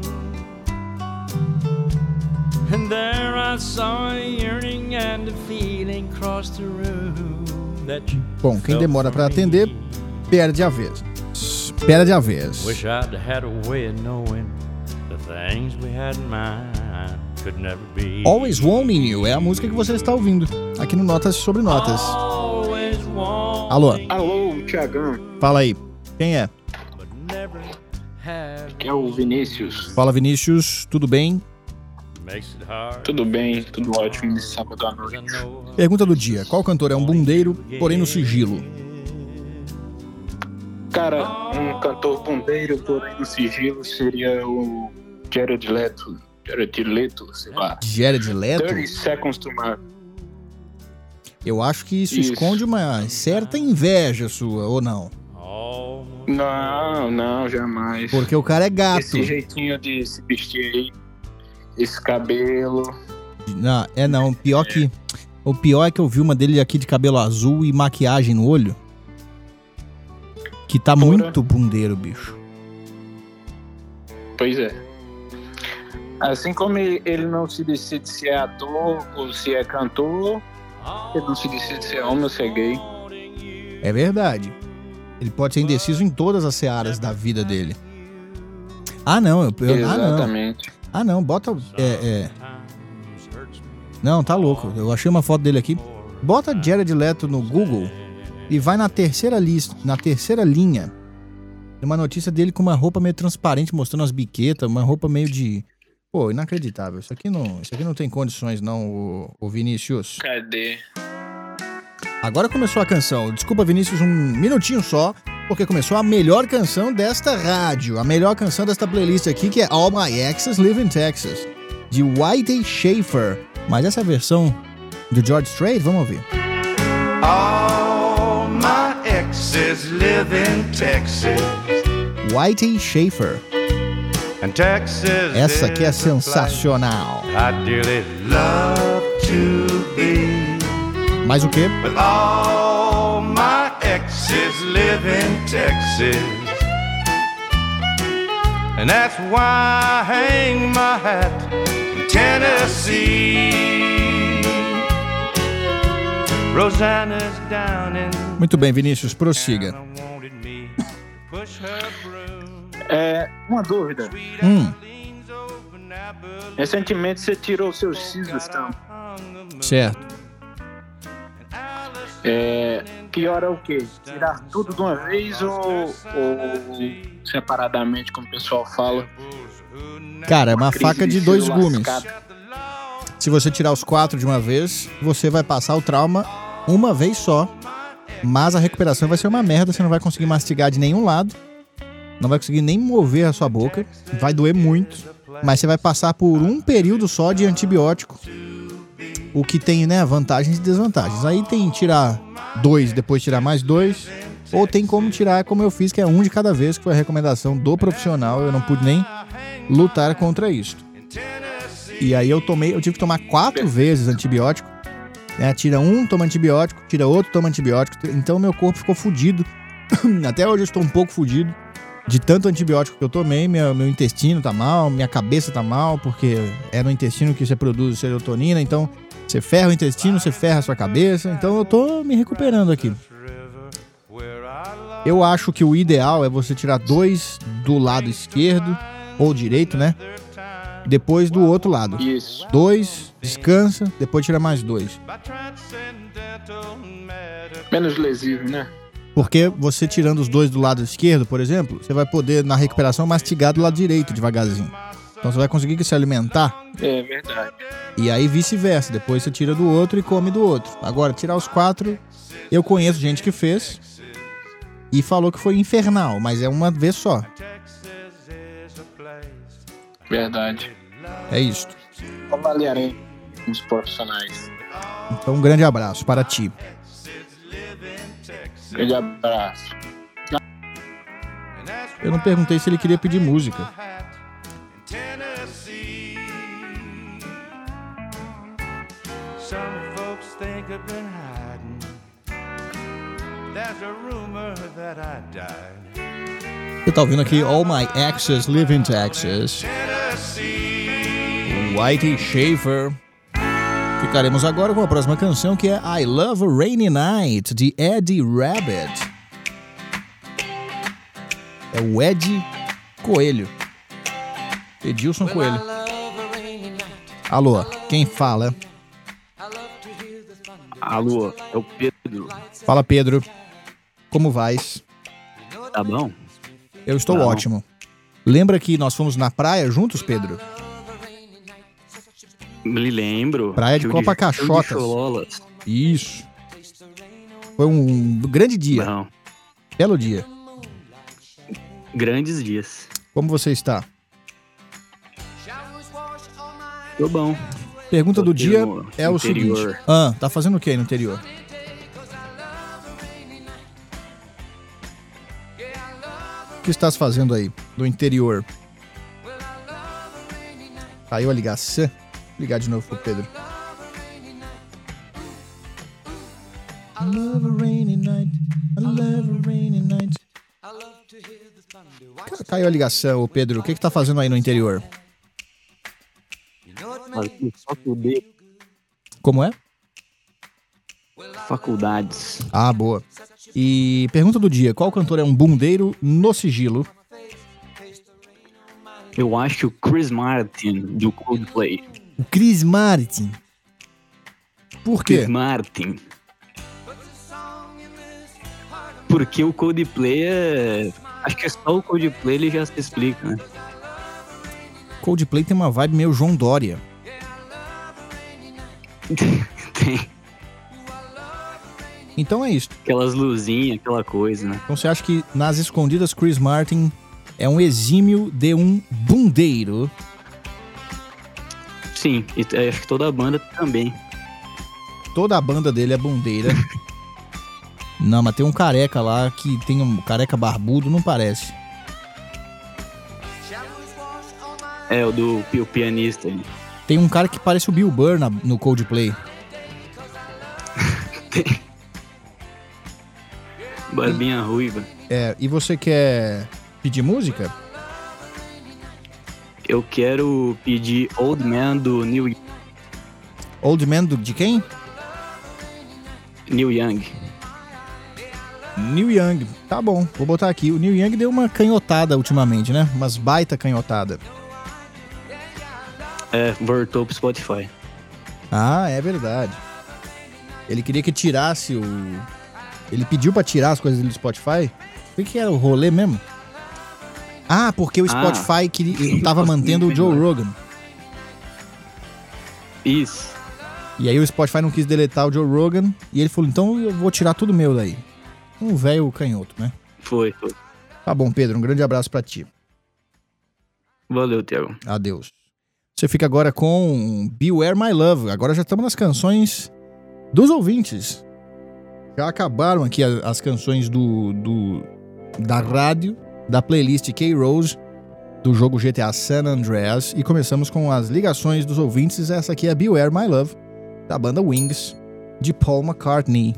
And there I saw a yearning and a feeling cross the room that you Bom, quem demora pra atender, perde a vez. Perde a vez. wish I'd had a way of knowing the things we had in mind could never be. Always Wanting You é a música que você está ouvindo aqui no Notas sobre Notas. Always want Alô, Alô, Thiagão. fala aí. Quem é? Que é o Vinícius. Fala, Vinícius, tudo bem? makes it hard. Tudo bem, tudo ótimo nesse sábado à noite. Pergunta do dia. Qual cantor é um bundeiro, porém no sigilo? Cara, um cantor bundeiro, porém no sigilo, seria o Jared Leto. Jared Leto, sei lá. Jared Leto? thirty Seconds to Mars. Eu acho que isso, Isso. esconde uma certa inveja sua, ou não? Não, não, jamais. Porque o cara é gato. Esse jeitinho de se vestir aí, esse cabelo. Não, é não. Pior que, o pior é que eu vi uma dele aqui de cabelo azul e maquiagem no olho. Que tá Pura. muito bundeiro, bicho. Pois é. Assim como ele não se decide se é ator ou se é cantor, ele não se decide se é homem ou se é gay. É verdade. Ele pode ser indeciso em todas as searas da vida dele. Ah, não. Eu, eu, Exatamente. Ah, não. Ah, não. Bota... É, é. Não, tá louco. Eu achei uma foto dele aqui. Bota Jared Leto no Google e vai na terceira lista, na terceira linha. Tem uma notícia dele com uma roupa meio transparente, mostrando as biquetas, uma roupa meio de... Pô, inacreditável. Isso aqui não, isso aqui não tem condições, não, o, o Vinícius. Cadê? Agora começou a canção. Desculpa, Vinícius, um minutinho só, porque começou a melhor canção desta rádio, a melhor canção desta playlist aqui, que é All My Exes Live in Texas, de Whitey Schaefer. Mas essa é a versão do George Strait, vamos ouvir. All my exes live in Texas. Whitey Schaefer. And Texas Essa aqui é is a place sensacional. I dearly love to be. Mais o quê? But all my exes live in Texas. And that's why I hang my hat in Tennessee. Rosanna's down in Muito bem, Vinícius, prossiga. É, uma dúvida. Hum, Recentemente você tirou seus sisos, então. certo. É, pior é o quê? Tirar tudo de uma vez ou, ou separadamente, como o pessoal fala? Cara, é uma crise faca de de dois ser gumes. lascado. Se você tirar os quatro de uma vez, você vai passar o trauma uma vez só. Mas a recuperação vai ser uma merda, você não vai conseguir mastigar de nenhum lado. Não vai conseguir nem mover a sua boca. Vai doer muito. Mas você vai passar por um período só de antibiótico. O que tem, né, vantagens e desvantagens. Aí tem tirar dois, depois tirar mais dois. Ou tem como tirar, como eu fiz, que é um de cada vez, que foi a recomendação do profissional. Eu não pude nem lutar contra isso. E aí eu tomei, eu tive que tomar quatro vezes antibiótico. Né? Tira um, toma antibiótico, tira outro, toma antibiótico. Então meu corpo ficou fudido. Até hoje eu estou um pouco fudido de tanto antibiótico que eu tomei. Meu, meu intestino tá mal, minha cabeça tá mal, porque é no intestino que você produz serotonina. Então você ferra o intestino, você ferra a sua cabeça. Então eu tô me recuperando aqui. Eu acho que o ideal é você tirar dois do lado esquerdo, ou direito, né? Depois do outro lado. Isso. Dois, descansa, depois tira mais dois. Menos lesivo, né? Porque você tirando os dois do lado esquerdo, por exemplo, você vai poder, na recuperação, mastigar do lado direito devagarzinho. Então você vai conseguir se alimentar. É verdade. E aí vice-versa. Depois você tira do outro e come do outro. Agora, tirar os quatro, eu conheço gente que fez e falou que foi infernal, mas é uma vez só. Verdade. É isso. Avaliarei os profissionais. Então um grande abraço para ti. Grande abraço. Eu não perguntei se ele queria pedir música. Some folks think I've been hiding. There's a rumor that I died. Você tá ouvindo aqui All My Exes Live in Texas. Whitey Schaefer. Ficaremos agora com a próxima canção, que é I Love a Rainy Night, de Eddie Rabbit. É o Ed Coelho. Edilson Coelho. Alô, quem fala? Alô, é o Pedro. Fala, Pedro. Como vais? Tá bom? Eu estou Tá ótimo. Lembra que nós fomos na praia juntos, Pedro? Me lembro. Praia de Show Copacachotas. show de Chololas. Isso. Foi um grande dia. Não. Belo dia. Grandes dias. Como você está? Tô bom. Pergunta Tô do aqui dia no é o interior. seguinte. Ah, tá fazendo o que aí no interior? O que estás fazendo aí, no interior? Caiu a ligação. Vou ligar de novo pro Pedro. I love a rainy night. I love a rainy night. Caiu a ligação, ô Pedro. O que que tá fazendo aí no interior? Como é? Faculdades. Ah, boa. E pergunta do dia. Qual cantor é um bundeiro no sigilo? Eu acho o Chris Martin, do Coldplay. O Chris Martin. Por quê? Chris Martin. Porque o Coldplay é... Acho que é só o Coldplay, ele já se explica, né? Coldplay tem uma vibe meio João Dória. Tem. Então é isso. Aquelas luzinhas, aquela coisa, né? Então você acha que nas escondidas Chris Martin é um exímio de um bundeiro? Sim, e acho que toda a banda também. Toda a banda dele é bundeira. Não, mas tem um careca lá que tem um careca barbudo, não parece. É, o do o pianista ali. Tem um cara que parece o Bill Burr na, no Coldplay. Barbinha ruiva. É, e você quer pedir música? Eu quero pedir Old Man do Neil Young. Old Man do, de quem? Neil Young. Neil Young. Tá bom, vou botar aqui. O Neil Young deu uma canhotada ultimamente, né? Umas baita canhotada. É, voltou pro Spotify. Ah, é verdade. Ele queria que tirasse o... Ele pediu pra tirar as coisas do Spotify. O que que era o rolê mesmo? Ah, porque o Spotify ah. queria, tava mantendo o Joe Rogan. Isso. E aí o Spotify não quis deletar o Joe Rogan. E ele falou, então eu vou tirar tudo meu daí. Um velho canhoto, né? Foi, foi. Tá bom, Pedro. Um grande abraço pra ti. Valeu, Thiago. Adeus. Você fica agora com Beware My Love. Agora já estamos nas canções dos ouvintes. Já acabaram aqui as, as canções do, do da rádio, da playlist K-Rose, do jogo G T A San Andreas. E começamos com as ligações dos ouvintes. Essa aqui é Beware My Love, da banda Wings, de Paul McCartney.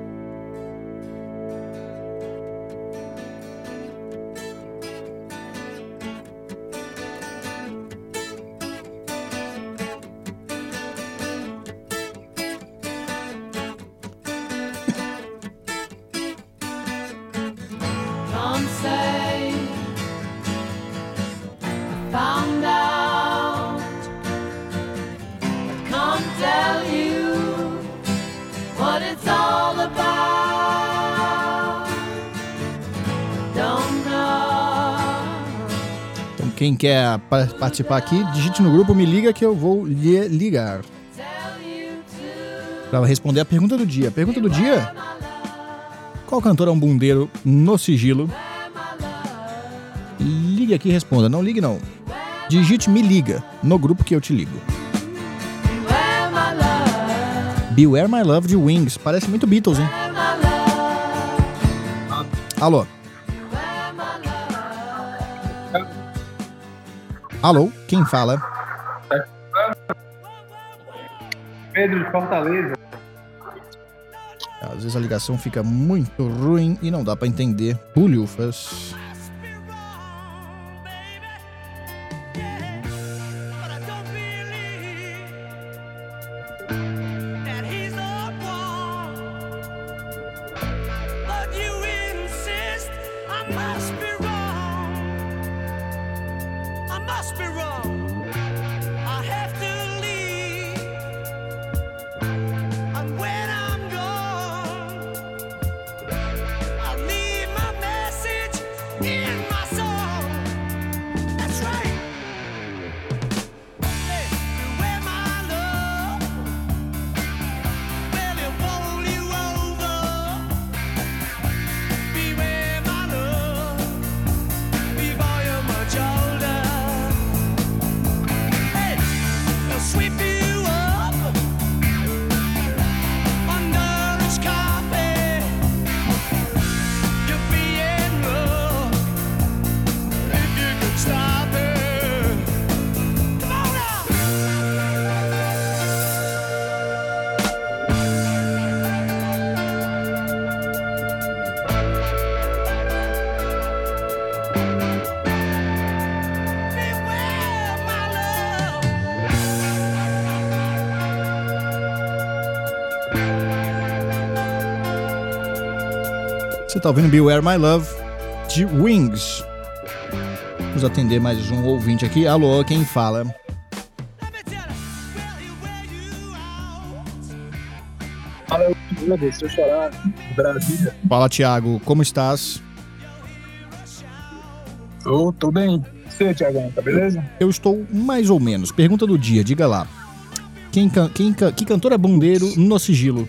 Quem quer participar aqui, digite no grupo, me liga que eu vou lhe ligar. Para responder a pergunta do dia. Pergunta do dia: qual cantor é um bundeiro no sigilo? Ligue aqui e responda. Não ligue não. Digite me liga no grupo que eu te ligo. Beware My Love de Wings. Parece muito Beatles, hein? Alô? Alô, quem fala? Pedro de Fortaleza. Às vezes a ligação fica muito ruim e não dá pra entender. Bulhufas. Você tá ouvindo Beware My Love de Wings. Vamos atender mais um ouvinte aqui. Alô, quem fala? Fala, deixa eu chorar. Brasília. Fala, Thiago. Como estás? Eu tô bem. E você, Thiagão, tá beleza? Eu estou mais ou menos. Pergunta do dia, diga lá. Quem, quem, que cantor é bundeiro no sigilo?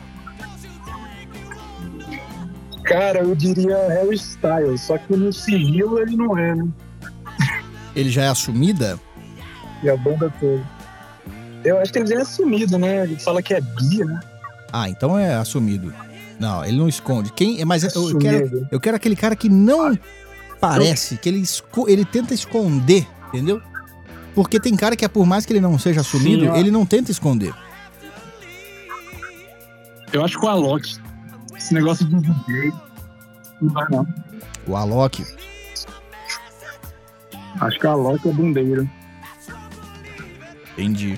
Cara, eu diria Harry Styles, só que no sigilo ele não é, né? Ele já é assumida? E a banda toda. Eu acho que ele já é assumido, né? Ele fala que é bi, né? Ah, então é assumido. Não, ele não esconde. Quem, mas eu quero, eu quero aquele cara que não parece, que ele, esco, ele tenta esconder, entendeu? Porque tem cara que, por mais que ele não seja assumido, Sim, ele não tenta esconder. Eu acho que o Alok. Esse negócio de bundeiro não vai não. O Alok? Acho que o Alok é bundeiro. Entendi.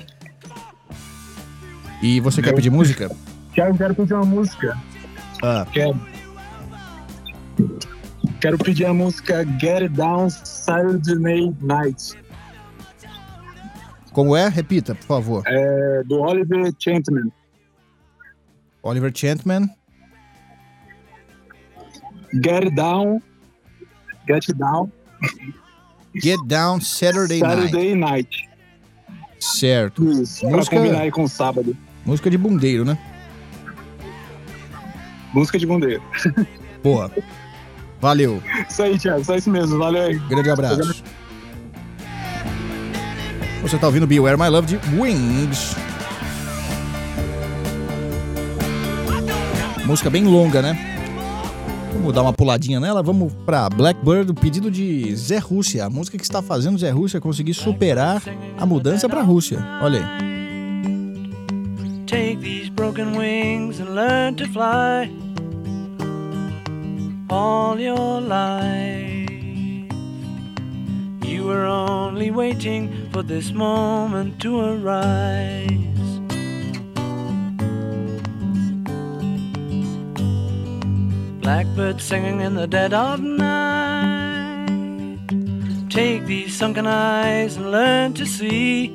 E você eu... quer pedir música? Quero, eu quero pedir uma música. Ah. Quero. Quero pedir a música Get It Down Saturday Night. Como é? Repita, por favor. É do Oliver Gentleman. Oliver Chapman. Get Down. Get Down. Get Down Saturday, Saturday Night. Night. Certo. Isso, pra combinar aí com o sábado. Música de bundeiro, né? Música de bundeiro. Boa. Valeu. Isso aí, Thiago. Só isso mesmo. Valeu aí. Grande abraço. Você tá ouvindo Beware My Love de Wings. Música bem longa, né? Vamos dar uma puladinha nela. Vamos pra Blackbird, o pedido de Zé Rússia. A música que está fazendo Zé Rússia conseguir superar a mudança pra Rússia. Olha aí. Take these broken wings and learn to fly all your life. You were only waiting for this moment to arise. Blackbird singing in the dead of night. Take these sunken eyes and learn to see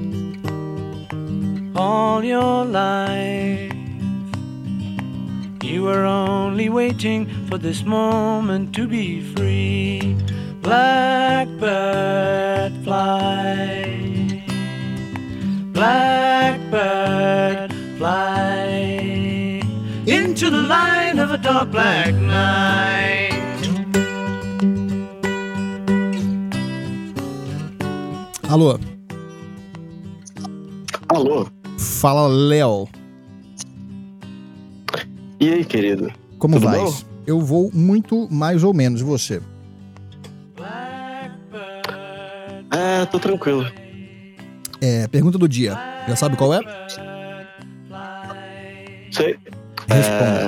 all your life. You were only waiting for this moment to be free. Blackbird fly, blackbird fly into the light of a dark black night. Alô? Alô? Fala, Léo. E aí, querido? Como Tudo vai? bom? Eu vou muito mais ou menos, e você? É, tô tranquilo. É, pergunta do dia. Já sabe qual é? Sei. É,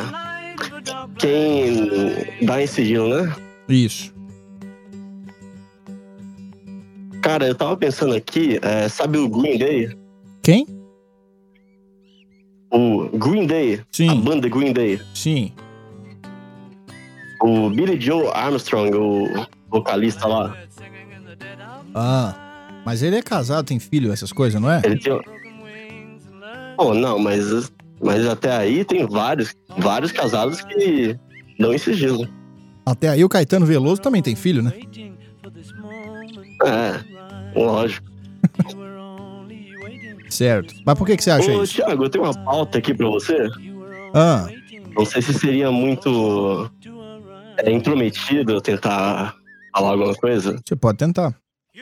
quem dá em sigilo, né? Isso. Cara, eu tava pensando aqui, é, sabe o Green Day? Quem? O Green Day. Sim. A banda Green Day. Sim. O Billy Joe Armstrong, o vocalista lá. Ah, mas ele é casado, tem filho, essas coisas, não é? Ele tem... Oh, não, mas, mas até aí tem vários, vários casados que dão em sigilo. Até aí o Caetano Veloso também tem filho, né? É, lógico. Certo. Mas por que, que você acha Ô, isso? Thiago, eu tenho uma pauta aqui pra você. Ah. Não sei se seria muito é, intrometido eu tentar falar alguma coisa. Você pode tentar.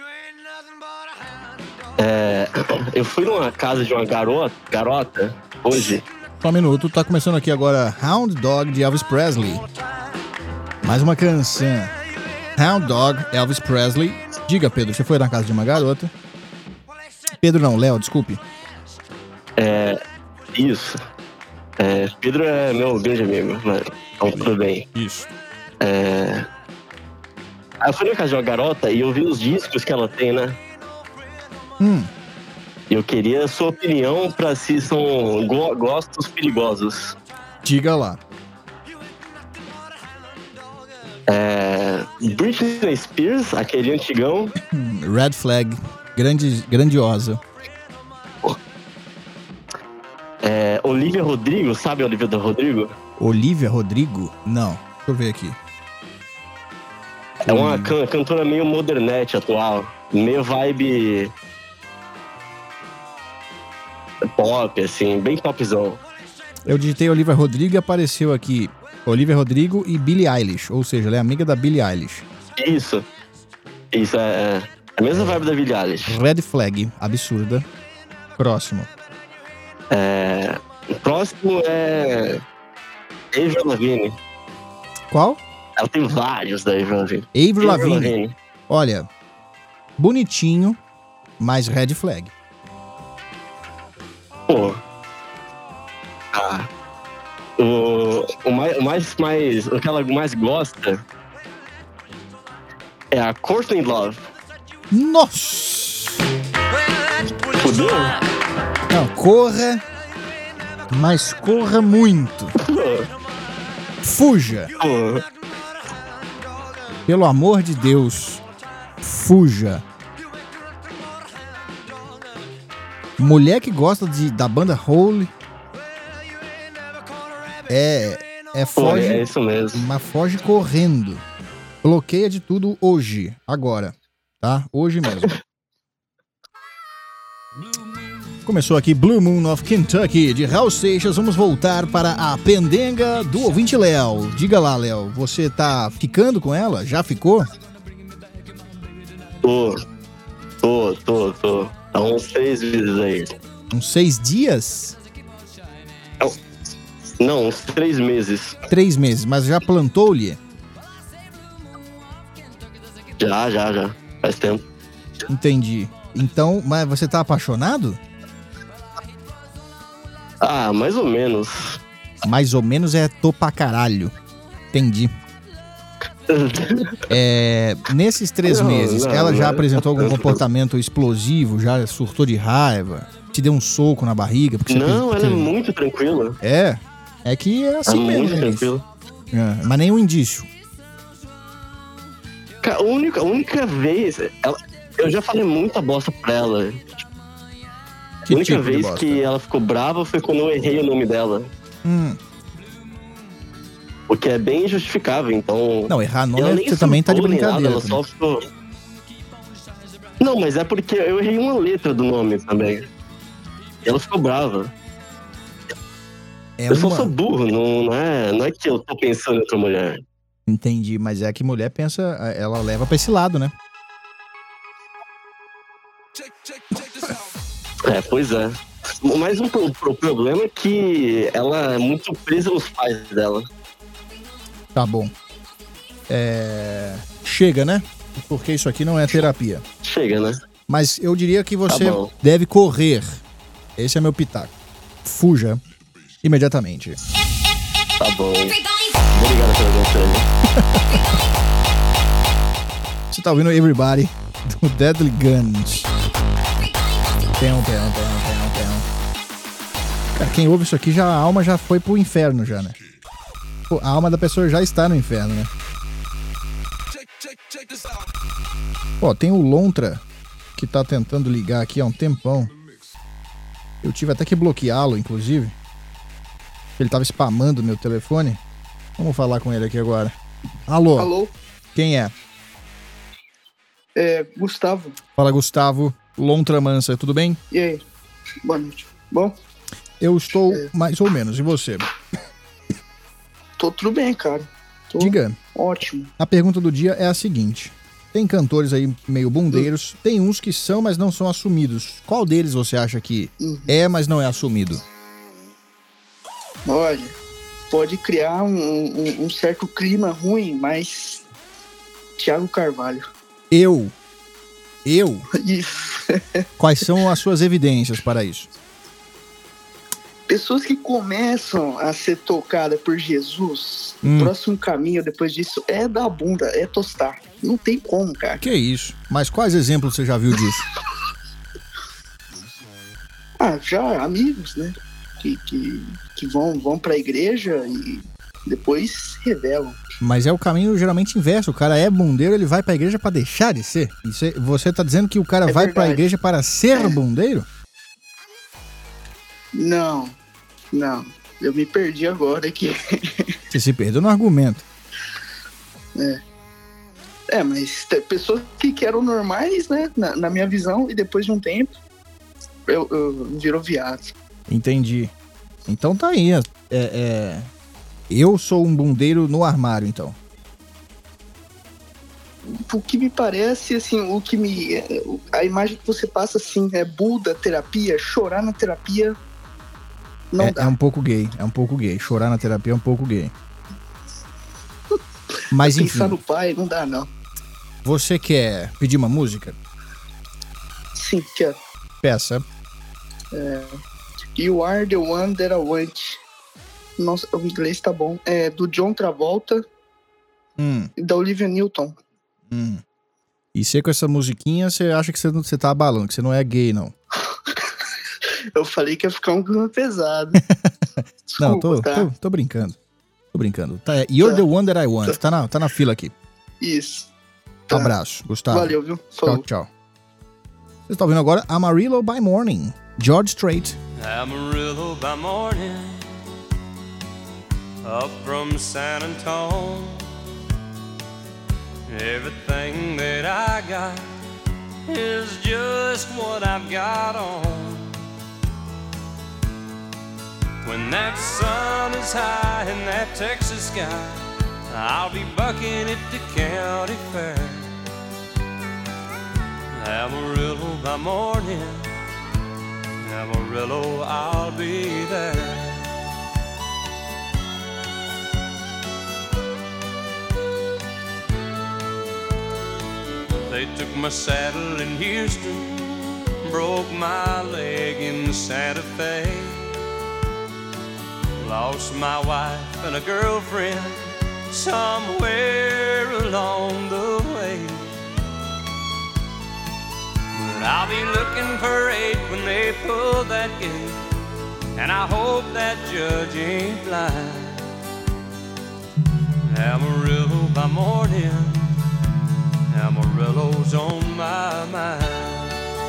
É, eu fui numa casa de uma garota, garota hoje. Só um minuto, tá começando aqui agora Hound Dog de Elvis Presley. Mais uma canção. Hound Dog, Elvis Presley. Diga, Pedro, você foi na casa de uma garota. Pedro não, Léo, desculpe. É, isso. É, Pedro é meu grande amigo, mas então tudo bem. Isso. É, eu fui na casa de uma garota e eu vi os discos que ela tem, né? Hum. Eu queria a sua opinião pra se são go- gostos perigosos. Diga lá. É, Britney Spears, aquele antigão. Red Flag, grande, grandiosa. É, Olivia Rodrigo, sabe a Olivia Rodrigo? Olivia Rodrigo? Não, deixa eu ver aqui. É uma can- cantora meio modernete atual. Meio vibe pop, assim, bem popzão. Eu digitei Olivia Rodrigo e apareceu aqui Olivia Rodrigo e Billie Eilish, ou seja, ela é amiga da Billie Eilish. Isso. Isso, é, é a mesma vibe da Billie Eilish. Red Flag, absurda. Próximo. É, o próximo é Avril Lavigne. Qual? Ela tem vários da Avril Lavigne. Avril Lavigne. Olha, bonitinho, mas Red Flag. Pô. Ah. O, o, mais, o mais, mais. O que ela mais gosta é a Courtney Love. Nossa! Fudeu? Não, corra, mas corra muito. Fuja. Pelo amor de Deus, fuja. Mulher que gosta de, da banda Hole, É, é Pô, foge, é isso mesmo. mas foge correndo. Bloqueia de tudo hoje, agora, tá? Hoje mesmo. Começou aqui Blue Moon of Kentucky, de Hal Seixas. Vamos voltar para a pendenga do ouvinte Léo. Diga lá, Léo, você tá ficando com ela? Já ficou? Tô, tô, tô, tô. Há uns seis meses aí. Uns seis dias? Não, uns três meses. Três meses, mas já plantou-lhe? Já, já, já. Faz tempo. Entendi. Então, mas você tá apaixonado? Ah, mais ou menos. Mais ou menos é tô pra caralho. Entendi. É, nesses três Não, meses, não, ela já não. apresentou algum comportamento explosivo? Já surtou de raiva? Te deu um soco na barriga? Porque você Não, porque- ela é muito tranquila. É? É que é assim É mesmo. muito né, tranquila. isso? É, mas nenhum indício. Cara, a única, a única vez... Ela, eu já falei muita bosta pra ela. Que a única tipo de vez bosta? que ela ficou brava foi quando eu errei o nome dela. Hum. O que é bem justificável, então... Não, errar nome ela é- nem você também tá de surtou nem nada, brincadeira ela só ficou... Não, mas é porque eu errei uma letra do nome também. E ela ficou brava. É eu só uma- sou burro, não, não, é, não é que eu tô pensando em outra mulher. Entendi, mas é que mulher pensa, ela leva pra esse lado, né? É, pois é. Mas um pro, pro problema é que ela é muito presa nos pais dela. Tá bom. É... Chega, né? Porque isso aqui não é terapia. Chega, né? Mas eu diria que você Tá bom. deve correr. Esse é meu pitaco. Fuja imediatamente. Tá bom. Obrigado pelo conselho. Você tá ouvindo Everybody do Deadly Guns. Peão, peão, peão, peão, peão. Cara, quem ouve isso aqui, já, a alma já foi pro inferno já, né? Pô, a alma da pessoa já está no inferno, né? Ó, tem o Lontra que tá tentando ligar aqui há um tempão. Eu tive até que bloqueá-lo, inclusive. Ele tava spamando meu telefone. Vamos falar com ele aqui agora. Alô? Alô? Quem é? É, Gustavo. Fala, Gustavo. Lontra Mansa, tudo bem? E aí? Boa noite. Bom? Eu estou mais ou menos. E você? Tô tudo bem, cara. Tô Diga. ótimo. A pergunta do dia é a seguinte. Tem cantores aí meio bundeiros, tem uns que são, mas não são assumidos. Qual deles você acha que Uhum. é, mas não é assumido? Olha, pode criar um, um- um certo clima ruim, mas... Thiago Carvalho. Eu? Eu? Isso. Quais são as suas evidências para isso? Pessoas que começam a ser tocadas por Jesus, Hum. o próximo caminho depois disso é dar bunda, é tostar. Não tem como, cara. Que isso? Mas quais exemplos você já viu disso? Ah, já amigos, né? Que, que, que vão, vão pra igreja e depois revelam. Mas é o caminho geralmente inverso. O cara é bundeiro, ele vai pra igreja pra deixar de ser. Isso é- você tá dizendo que o cara É vai pra verdade. igreja para ser bundeiro? Não, não. Eu me perdi agora aqui. Você se perdeu no argumento. É. É, mas tem pessoas que, que eram normais, né? Na, na minha visão, e depois de um tempo, eu, eu virou viado. Entendi. Então tá aí. É, é... Eu sou um bundeiro no armário, então. O que me parece, assim, o que me. é, A imagem que você passa, assim, é Buda, terapia, chorar na terapia. Não É, dá. é um pouco gay, é um pouco gay. Chorar na terapia é um pouco gay. Mas enfim, Pensar no pai, não dá, não. você quer pedir uma música? Sim, quero. Peça. É, You Are the One That I Want. Nossa, o inglês tá bom. É do John Travolta Hum, e da Olivia Newton. hum. E você com essa musiquinha, você acha que você, não, você tá abalando, que você não é gay, não. Eu falei que ia ficar um clima pesado. não, tô, Desculpa, tá? tô, tô brincando. Tô brincando. Tá, é You're Tá. the One That I Want. Tá na, tá na fila aqui. Isso. Um abraço, Gustavo. Valeu, viu? Falou. Tchau, tchau. Você está ouvindo agora Amarillo by Morning, George Strait. Amarillo by morning, up from San Antone. Everything that I got is just what I've got on. When that sun is high in that Texas sky, I'll be bucking at the county fair. Amarillo by morning, Amarillo, I'll be there. They took my saddle in Houston, broke my leg in Santa Fe. Lost my wife and a girlfriend somewhere along the way. But I'll be looking for eight when they pull that gate, and I hope that judge ain't blind. Amarillo by morning, Amarillo's on my mind.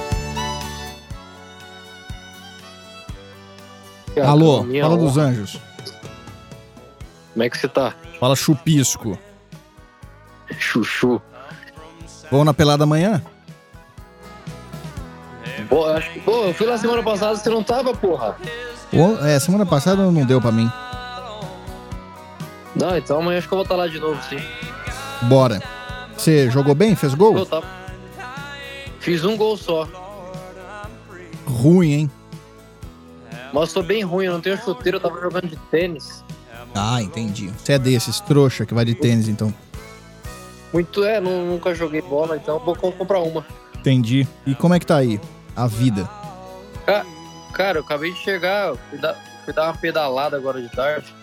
Alô, fala dos anjos. Como é que você tá? Fala chupisco. Chuchu. Vamos na pelada amanhã? Pô, acho que, pô, eu fui lá semana passada, você não tava, porra. Pô, é, semana passada não deu pra mim. Não, então amanhã acho que eu vou estar lá de novo, sim. Bora. Você jogou bem? Fez gol? Eu tava... Fiz um gol só. Ruim, hein? Mas eu tô bem ruim, eu não tenho chuteiro, eu tava jogando de tênis. Ah, entendi. Você é desses, trouxa, que vai de tênis, então. Muito, é, não, nunca joguei bola, então vou comprar uma. Entendi. E como é que tá aí a vida? Cara, cara eu acabei de chegar, fui dar, fui dar uma pedalada agora de tarde.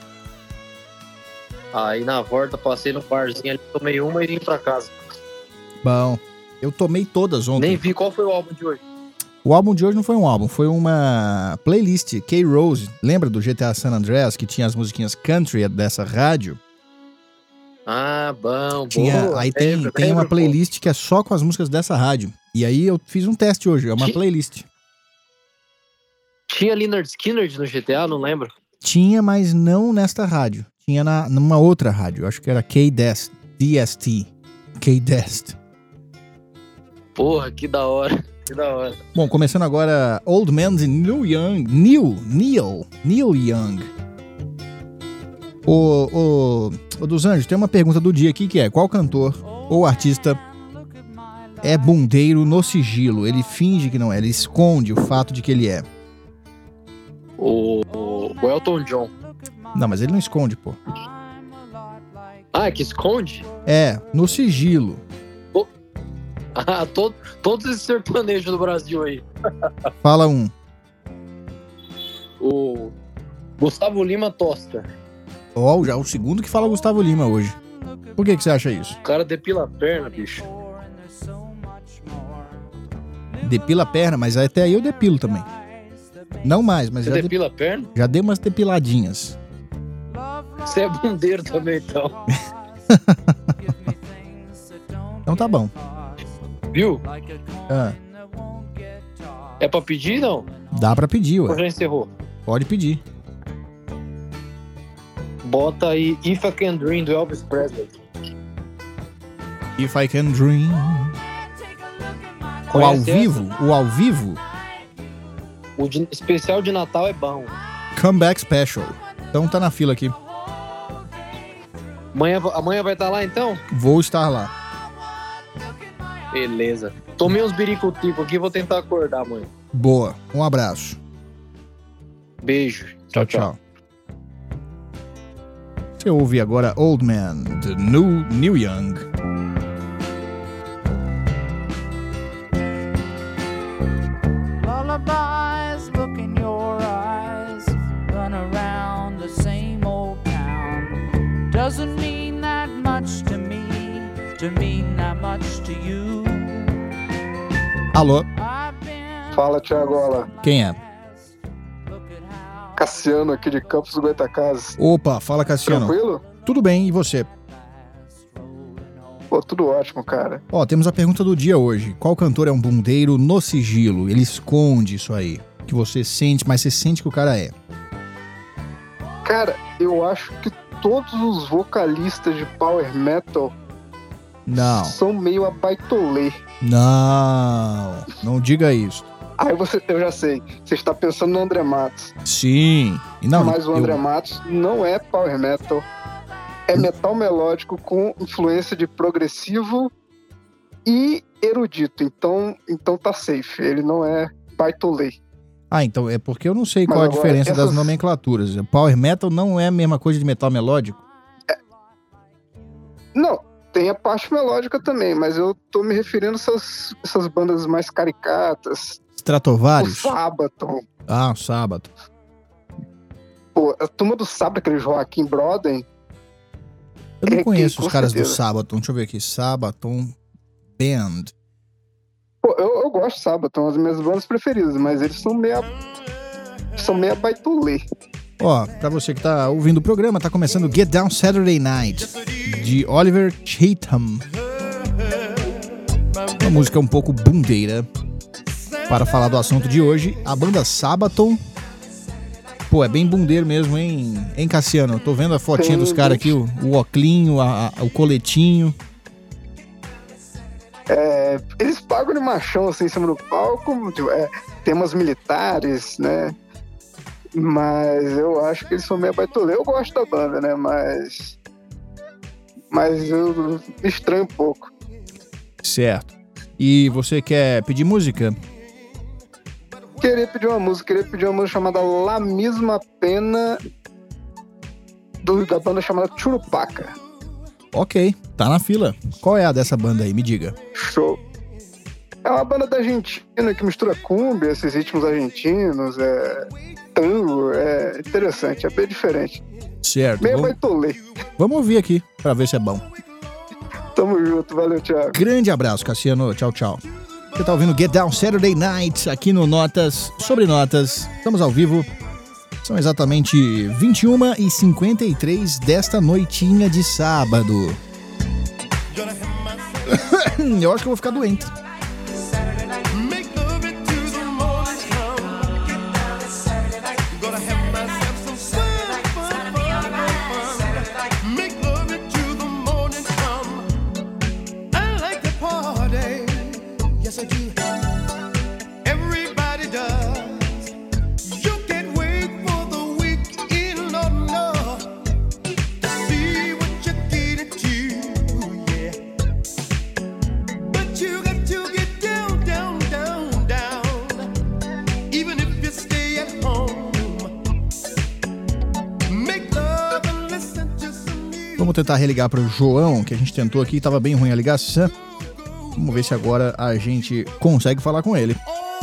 Aí na volta passei no barzinho ali, tomei uma e vim pra casa. Bom, eu tomei todas ontem. Nem vi qual foi o álbum de hoje. O álbum de hoje não foi um álbum, foi uma playlist. K-Rose, lembra do G T A San Andreas, que tinha as musiquinhas country dessa rádio? Ah, bom, tinha, boa. Aí tem, lembra, tem lembra, uma playlist pô. que é só com as músicas dessa rádio. E aí eu fiz um teste hoje, é uma tinha, playlist. Tinha Lynyrd Skynyrd no G T A, não lembro? Tinha, mas não nesta rádio. Tinha na, numa outra rádio, acho que era K-D S T. K-D S T. Porra, que da hora. Que da hora. Bom, começando agora, Old Man de Neil Young. Neil, Neil, Neil Young. Ô, ô, ô, dos Anjos, tem uma pergunta do dia aqui que é: qual cantor ou artista é bundeiro no sigilo? Ele finge que não é, ele esconde o fato de que ele é. O, o Elton John. Não, mas ele não esconde, pô. Ah, é que esconde? É, no sigilo. Ah, todo, todos esses sertanejos do Brasil aí. Fala um. O Gustavo Lima Tosta. Ó, oh, já o segundo que fala Gustavo Lima hoje. Por que que você acha isso? O cara depila a perna, bicho. Depila a perna, mas até aí eu depilo também. Não mais, mas você já... depila de... a perna? Já dei umas depiladinhas. Você é bundeiro também, então. Então tá bom. Viu? Ah. É pra pedir, não? Dá pra pedir, ué. Ou já encerrou? Pode pedir. Bota aí If I Can Dream, do Elvis Presley. If I Can Dream. O ao vivo? O ao vivo? O de, especial de Natal é bom. Comeback Special. Então tá na fila aqui. Amanhã, amanhã vai estar lá, então? Vou estar lá. Beleza. Tomei uns biricutico aqui, vou tentar acordar amanhã. Boa. Um abraço. Beijo. Tchau, tchau. tchau. Você ouve agora Old Man, de New, Neil Young. Lullabies, look in your eyes, run around the same old town. Doesn't mean that much to me, to mean that much to you. Alô? Fala, Thiagola. Quem é? Cassiano, aqui de Campos do Goytacazes. Opa, fala, Cassiano. Tranquilo? Tudo bem, e você? Pô, tudo ótimo, cara. Ó, temos a pergunta do dia hoje. Qual cantor é um bundeiro no sigilo? Ele esconde isso aí. Que você sente, mas você sente que o cara é. Cara, eu acho que todos os vocalistas de power metal Não. são meio abaitolê. Não, não diga isso. Aí você, eu já sei, você está pensando no André Matos. Sim. E não, Mas o eu- André Matos não é power metal. É metal melódico com influência de progressivo e erudito. Então, então tá safe. Ele não é baitolê. Ah, então é porque eu não sei Mas qual a agora, diferença das essas- nomenclaturas. Power metal não é a mesma coisa de metal melódico? Não, tem a parte melódica também, mas eu tô me referindo a essas, essas bandas mais caricatas. O Stratovarius? Sabaton. Ah, o Sábado. Pô, a turma do Sabaton, aquele Joaquim Broden. Eu não É, conheço que- os com caras do certeza. Sabaton. Deixa eu ver aqui. Sabaton Band. Pô, eu, eu gosto de Sabaton, as minhas bandas preferidas, mas eles são meio. São meio baitolê. Ó, pra você que tá ouvindo o programa, tá começando Get Down Saturday Night, de Oliver Chatham. Uma música um pouco bundeira. Para falar do assunto de hoje, a banda Sabaton. Pô, é bem bundeiro mesmo, hein, hein Cassiano? Eu tô vendo a fotinha Tem- dos caras aqui, o, o oclinho, a- a- o coletinho. É, eles pagam de machão assim em cima do palco, tipo, é, temas militares, né? Mas eu acho que eles são meio baitolê. Eu gosto da banda, né? Mas. Mas eu me estranho um pouco. Certo. E você quer pedir música? Queria pedir uma música, queria pedir uma música chamada La Mesma Pena, do, da banda chamada Churupaca. Ok, tá na fila. Qual é a dessa banda aí? Me diga. Show. É uma banda da Argentina que mistura cumbia, esses ritmos argentinos, é tango, é interessante, é bem diferente. Certo. Meio Vamos, baitolê. vamos ouvir aqui pra ver se é bom. Tamo junto, valeu, Thiago. Grande abraço, Cassiano. Tchau, tchau. Você tá ouvindo Get Down Saturday Night aqui no Notas sobre Notas. Estamos ao vivo. São exatamente vinte e uma e cinquenta e três desta noitinha de sábado. Eu acho que eu vou ficar doente. Vamos tentar religar para o João, que a gente tentou aqui, estava bem ruim a ligação. Vamos ver se agora a gente consegue falar com ele.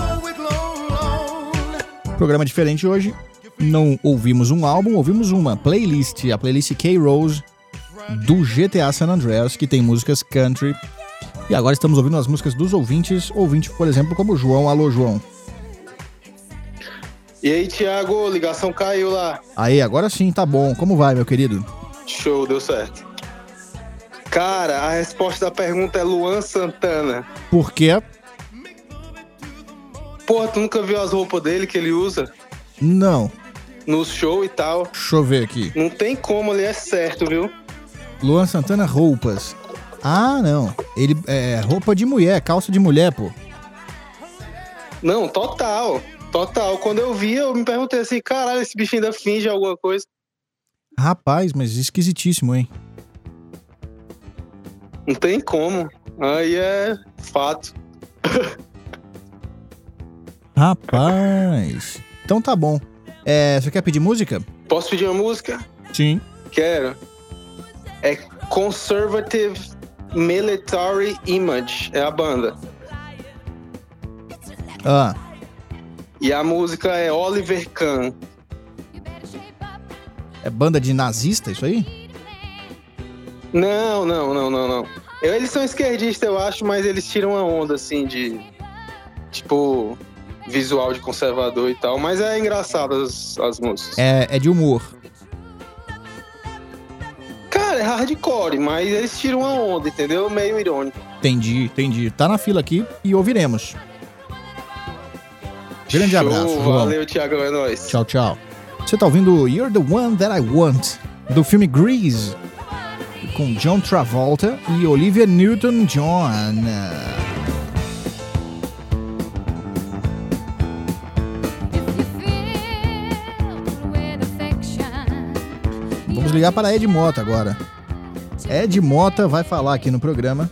Programa diferente hoje. Não ouvimos um álbum, ouvimos uma playlist, a playlist K-Rose do G T A San Andreas, que tem músicas country. E agora estamos ouvindo as músicas dos ouvintes, ouvintes, por exemplo, como o João. Alô, João. E aí, Thiago, ligação caiu lá. Aí, agora sim, tá bom. Como vai, meu querido? Show, deu certo. Cara, a resposta da pergunta é Luan Santana. Por quê? Porra, tu nunca viu as roupas dele que ele usa? Não. No show e tal. Deixa eu ver aqui. Não tem como, ele é certo, viu? Luan Santana, roupas. Ah, não. Ele é roupa de mulher, calça de mulher, pô. Não, total. Total. Quando eu vi, eu me perguntei assim, caralho, esse bicho ainda finge alguma coisa. Rapaz, mas esquisitíssimo, hein? Não tem como. Aí é fato. Rapaz. Então tá bom. É, você quer pedir música? Posso pedir uma música? Sim. Quero. É Conservative Military Image. É a banda. Ah. E a música é Oliver Kahn. É banda de nazista isso aí? Não, não, não, não, não. Eles são esquerdistas, eu acho, mas eles tiram uma onda, assim, de... Tipo, visual de conservador e tal. Mas é engraçado as, as músicas. É, é de humor. Cara, é hardcore, mas eles tiram uma onda, entendeu? Meio irônico. Entendi, entendi. Tá na fila aqui e ouviremos. Grande Show, abraço, João. valeu, Thiago, é nóis. Tchau, tchau. Você tá ouvindo You're the One That I Want, do filme Grease, com John Travolta e Olivia Newton-John. Vamos ligar para Ed Mota agora. Ed Mota vai falar aqui no programa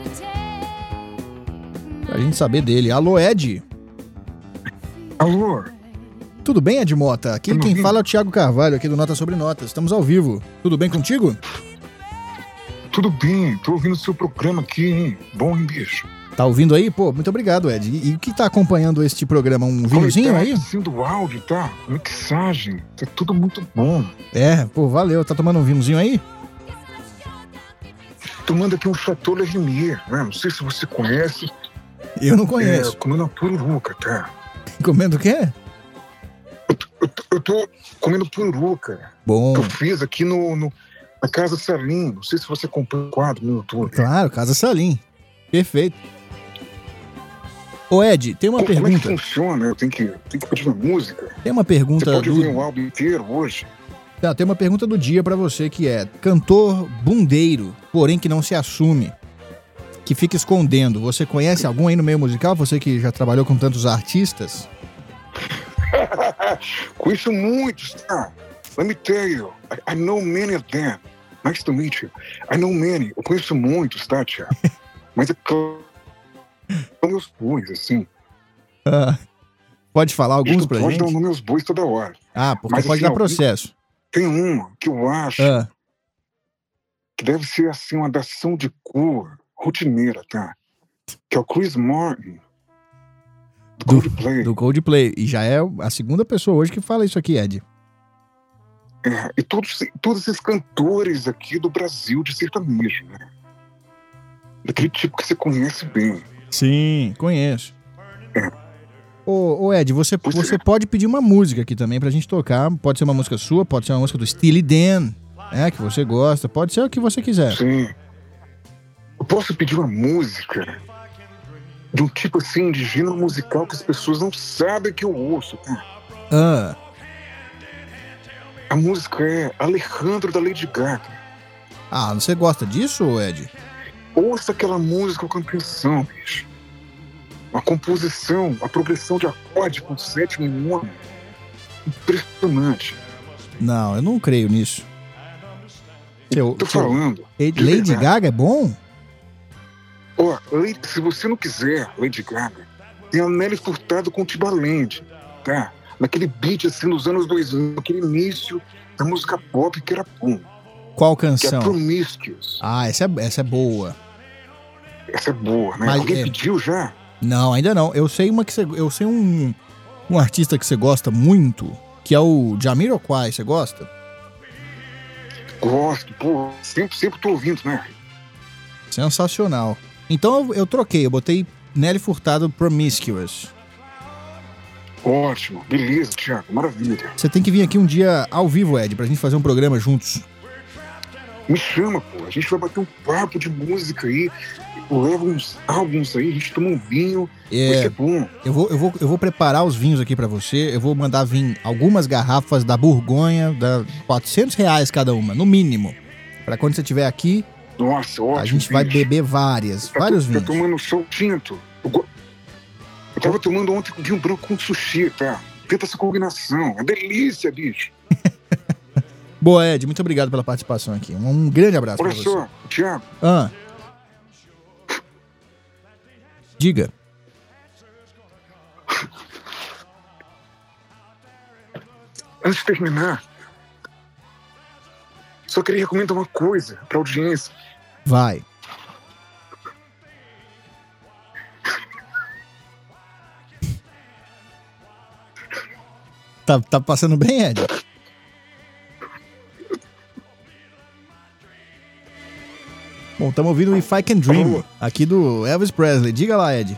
pra gente saber dele. Alô, Ed? Alô? Tudo bem, Ed Mota? Aqui quem ouvindo? Fala é o Thiago Carvalho, aqui do Nota Sobre Notas. Estamos ao vivo. Tudo bem contigo? Tudo bem, tô ouvindo o seu programa aqui, hein? Bom, hein, bicho? Tá ouvindo aí? Pô, muito obrigado, Ed. E, e o que tá acompanhando este programa? Um vinhozinho aí? Sim, do áudio, tá? Mixagem, tá tudo muito bom. É, pô, valeu. Tá tomando um vinhozinho aí? Tomando aqui um Chateau Lagunier, né? Não sei se você conhece. Eu não conheço. É, comendo uma pururuca, tá? Comendo o quê? Eu, eu, eu tô comendo pururuca. Bom. Eu fiz aqui no, no, na Casa Salim. Não sei se você comprou o quadro no YouTube. Claro, Casa Salim. Perfeito. Ô, Ed, tem uma Como, pergunta. Como é que funciona? Eu tenho que, tenho que pedir uma música? Tem uma pergunta. Você pode do... ouvir um álbum inteiro hoje? Tá, tem uma pergunta do dia pra você que é cantor bundeiro, porém que não se assume, que fica escondendo. Você conhece algum aí no meio musical? Você que já trabalhou com tantos artistas? Conheço muitos, tá? Let me tell you, I, I know many of them. Nice to meet you. I know many. Eu conheço muitos, tá, Thiago? Mas é claro, são meus bois, assim. Ah, pode falar alguns pra pode gente? Pode dar os meus bois toda hora. Ah, porque Mas, pode assim, dar processo. Tem uma que eu acho ah. que deve ser, assim, uma dação de cor rotineira, tá? Que é o Chris Martin. Do Coldplay. Do Coldplay. E já é a segunda pessoa hoje que fala isso aqui, Ed. É, e todos, todos esses cantores aqui do Brasil de sertanejo, né? Daquele tipo que você conhece bem. Sim, conheço. É. Ô, ô Ed, você, você pode pedir uma música aqui também pra gente tocar. Pode ser uma música sua, pode ser uma música do Steely Dan, né, que você gosta. Pode ser o que você quiser. Sim. Eu posso pedir uma música de um tipo assim, de gênero musical que as pessoas não sabem que eu ouço, tá? Ah. A música é Alejandro, da Lady Gaga. Ah, você gosta disso, Ed? Ouça aquela música com atenção, bicho. A composição, a progressão de acorde com sétima e nona. Impressionante. Não, eu não creio nisso. Eu tô falando. Lady Gaga é bom? Ó, oh, se você não quiser Lady Gaga, tem a Nelly Furtado com Timbaland, tá? Naquele beat assim nos anos dois mil, aquele início da música pop que era bom. Qual canção? Que é Promiscuous. Ah, essa é, essa é boa. Essa é boa, né? Mas, Alguém é... pediu já? Não, ainda não. Eu sei uma que você, eu sei um um artista que você gosta muito, que é o Jamiroquai. Você gosta? Gosto, pô. Sempre, sempre tô ouvindo, né? Sensacional. Então eu, eu troquei, eu botei Nelly Furtado Promiscuous. Ótimo, beleza, Thiago, maravilha. Você tem que vir aqui um dia ao vivo, Ed, pra gente fazer um programa juntos. Me chama, pô, a gente vai bater um papo de música aí, leva uns álbuns aí, a gente toma um vinho, é, vai ser bom. Eu vou, eu, vou, eu vou preparar os vinhos aqui pra você, eu vou mandar vir algumas garrafas da Borgonha, da quatrocentos reais cada uma, no mínimo. Pra quando você estiver aqui, nossa, ótimo, a gente bicho. vai beber várias, tá vários tô, vinhos. Tá tomando sol tinto. Eu, go... eu tava tomando ontem vinho branco com sushi, tá? Tenta essa combinação, é delícia, bicho. Boa, Ed, muito obrigado pela participação aqui. Um, um grande abraço Olha pra você. só, Thiago. Ah. Diga. Antes de terminar, só queria recomendar uma coisa pra audiência. Vai. Tá, tá passando bem, Ed? Bom, estamos ouvindo o If I Can Dream, aqui do Elvis Presley. Diga lá, Ed.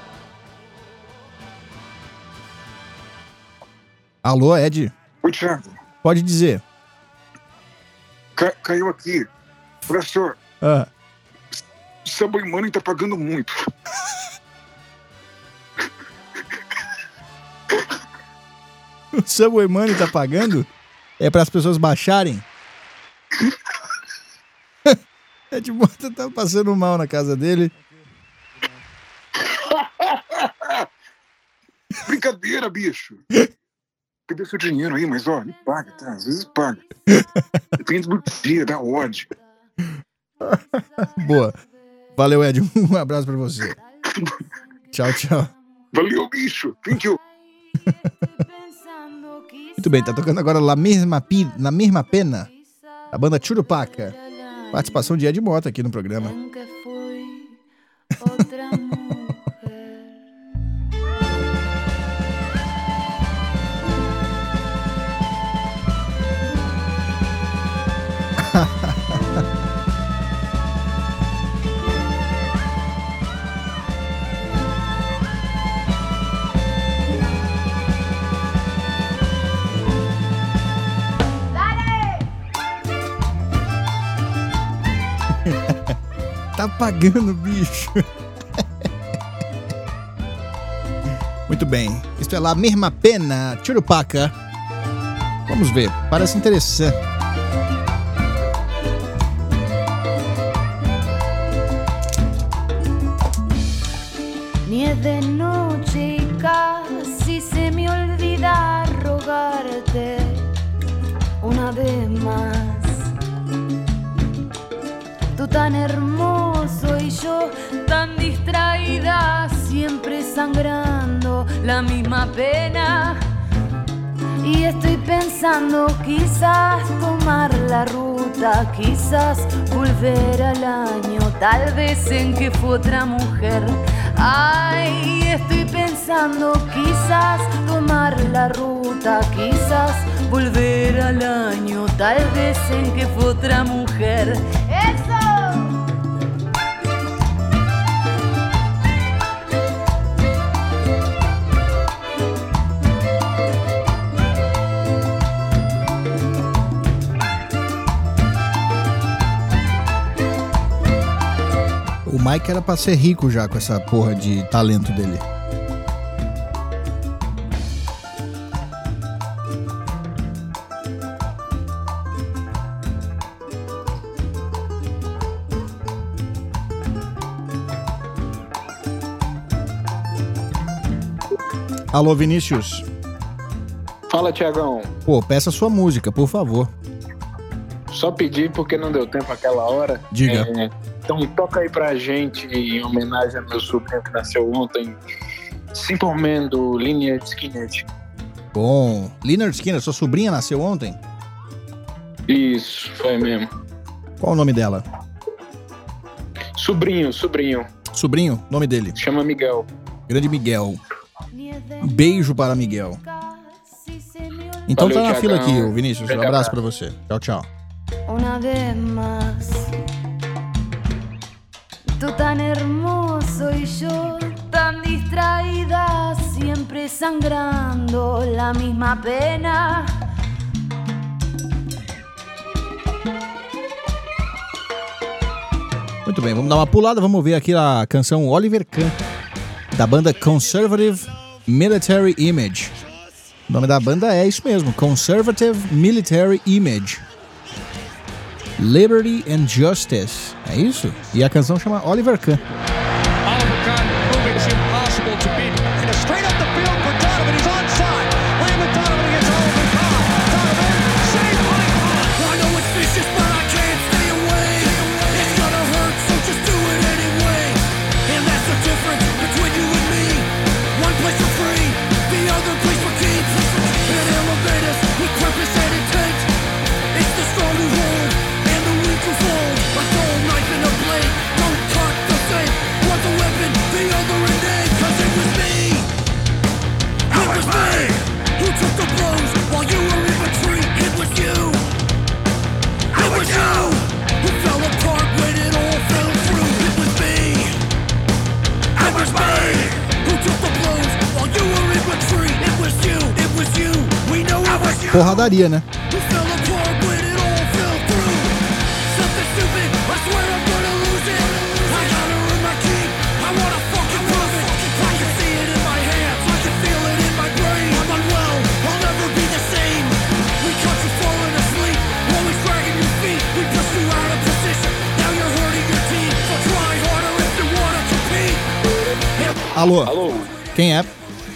Alô, Ed? Oi, Thiago. Pode dizer. Ca- caiu aqui. Olha só. Ah. Subway Money tá pagando muito. o Subway Money tá pagando é para as pessoas baixarem. Ed Mota tá passando mal na casa dele. Brincadeira, bicho. Cadê seu dinheiro aí? Mas, ó, ele paga, tá? Às vezes paga. Depende do dia, da ódio. Boa. Valeu, Ed. Um abraço pra você. Tchau, tchau. Valeu, bicho. Thank you. Muito bem, tá tocando agora La Mesma, Pi, La Mesma Pena, a banda Churupaca. Participação de Ed Mota aqui no programa. Tá pagando, bicho. Muito bem. Isto é La Mesma Pena, Churupaca. Vamos ver. Parece interessante. Ni es de noche y casi se me olvida rogarte una vez más. Tú tan hermoso y yo tan distraída, siempre sangrando la misma pena. Y estoy pensando quizás tomar la ruta, quizás volver al año, tal vez en que fue otra mujer. Ay, estoy pensando quizás tomar la ruta, quizás volver al año, tal vez en que fue otra mujer. ¡Eso! O Mike era pra ser rico já com essa porra de talento dele. Alô, Vinícius. Fala, Tiagão. Pô, peça sua música, por favor. Só pedir porque não deu tempo aquela hora. Diga. É, então toca aí pra gente, em homenagem ao meu sobrinho que nasceu ontem, Simple Man, do Lynyrd Skynyrd. Bom. Lynyrd Skynyrd, sua sobrinha nasceu ontem? Isso, foi mesmo. Qual o nome dela? Sobrinho, sobrinho. Sobrinho? Nome dele? Chama Miguel. Grande Miguel. Um beijo para Miguel. Então Valeu, tá na Thiagão. fila aqui, ô Vinícius. Um Grande abraço abraço. pra você. Tchau, tchau. Una vez más. Tú tan hermoso y yo tan distraída, siempre sangrando la misma pena. Muito bem, vamos dar uma pulada. Vamos ver aqui a canção Oliver Kahn, da banda Conservative Military Image. O nome da banda é isso mesmo, Conservative Military Image. Liberty and Justice. É isso? E a canção chama Oliver Kahn. Oliver Kahn proving it's impossible to beat. And a straight up the field for Donovan. He's onside. Raymond Donovan against Oliver Kahn. Donovan, saved by Kahn. I know it's vicious, but I can't stay away. It's gonna hurt, so just do it anyway. And that's the difference between you and me. One place for free, the other place for keeps. An elevator with purpose and intent. It's the strong who hold and the weak who fold. A dull knife and a blade don't cut the same. One's a weapon, the other an egg. Cause it was me, it was me who took the blows while you were in retreat. It was you, it was you who fell apart when it all fell through. It was me, it was me who took the blows while you were in retreat. It was you, it was you. We know it was you. Porradaria, né? Who fell apart when it all fell through. Something stupid, I swear I'm gonna lose it. I gotta earn my keep, I wanna fucking prove it. I can see it in my hands, I can feel it in my brain. I'm unwell, I'll never be Alô? Alô? Quem é?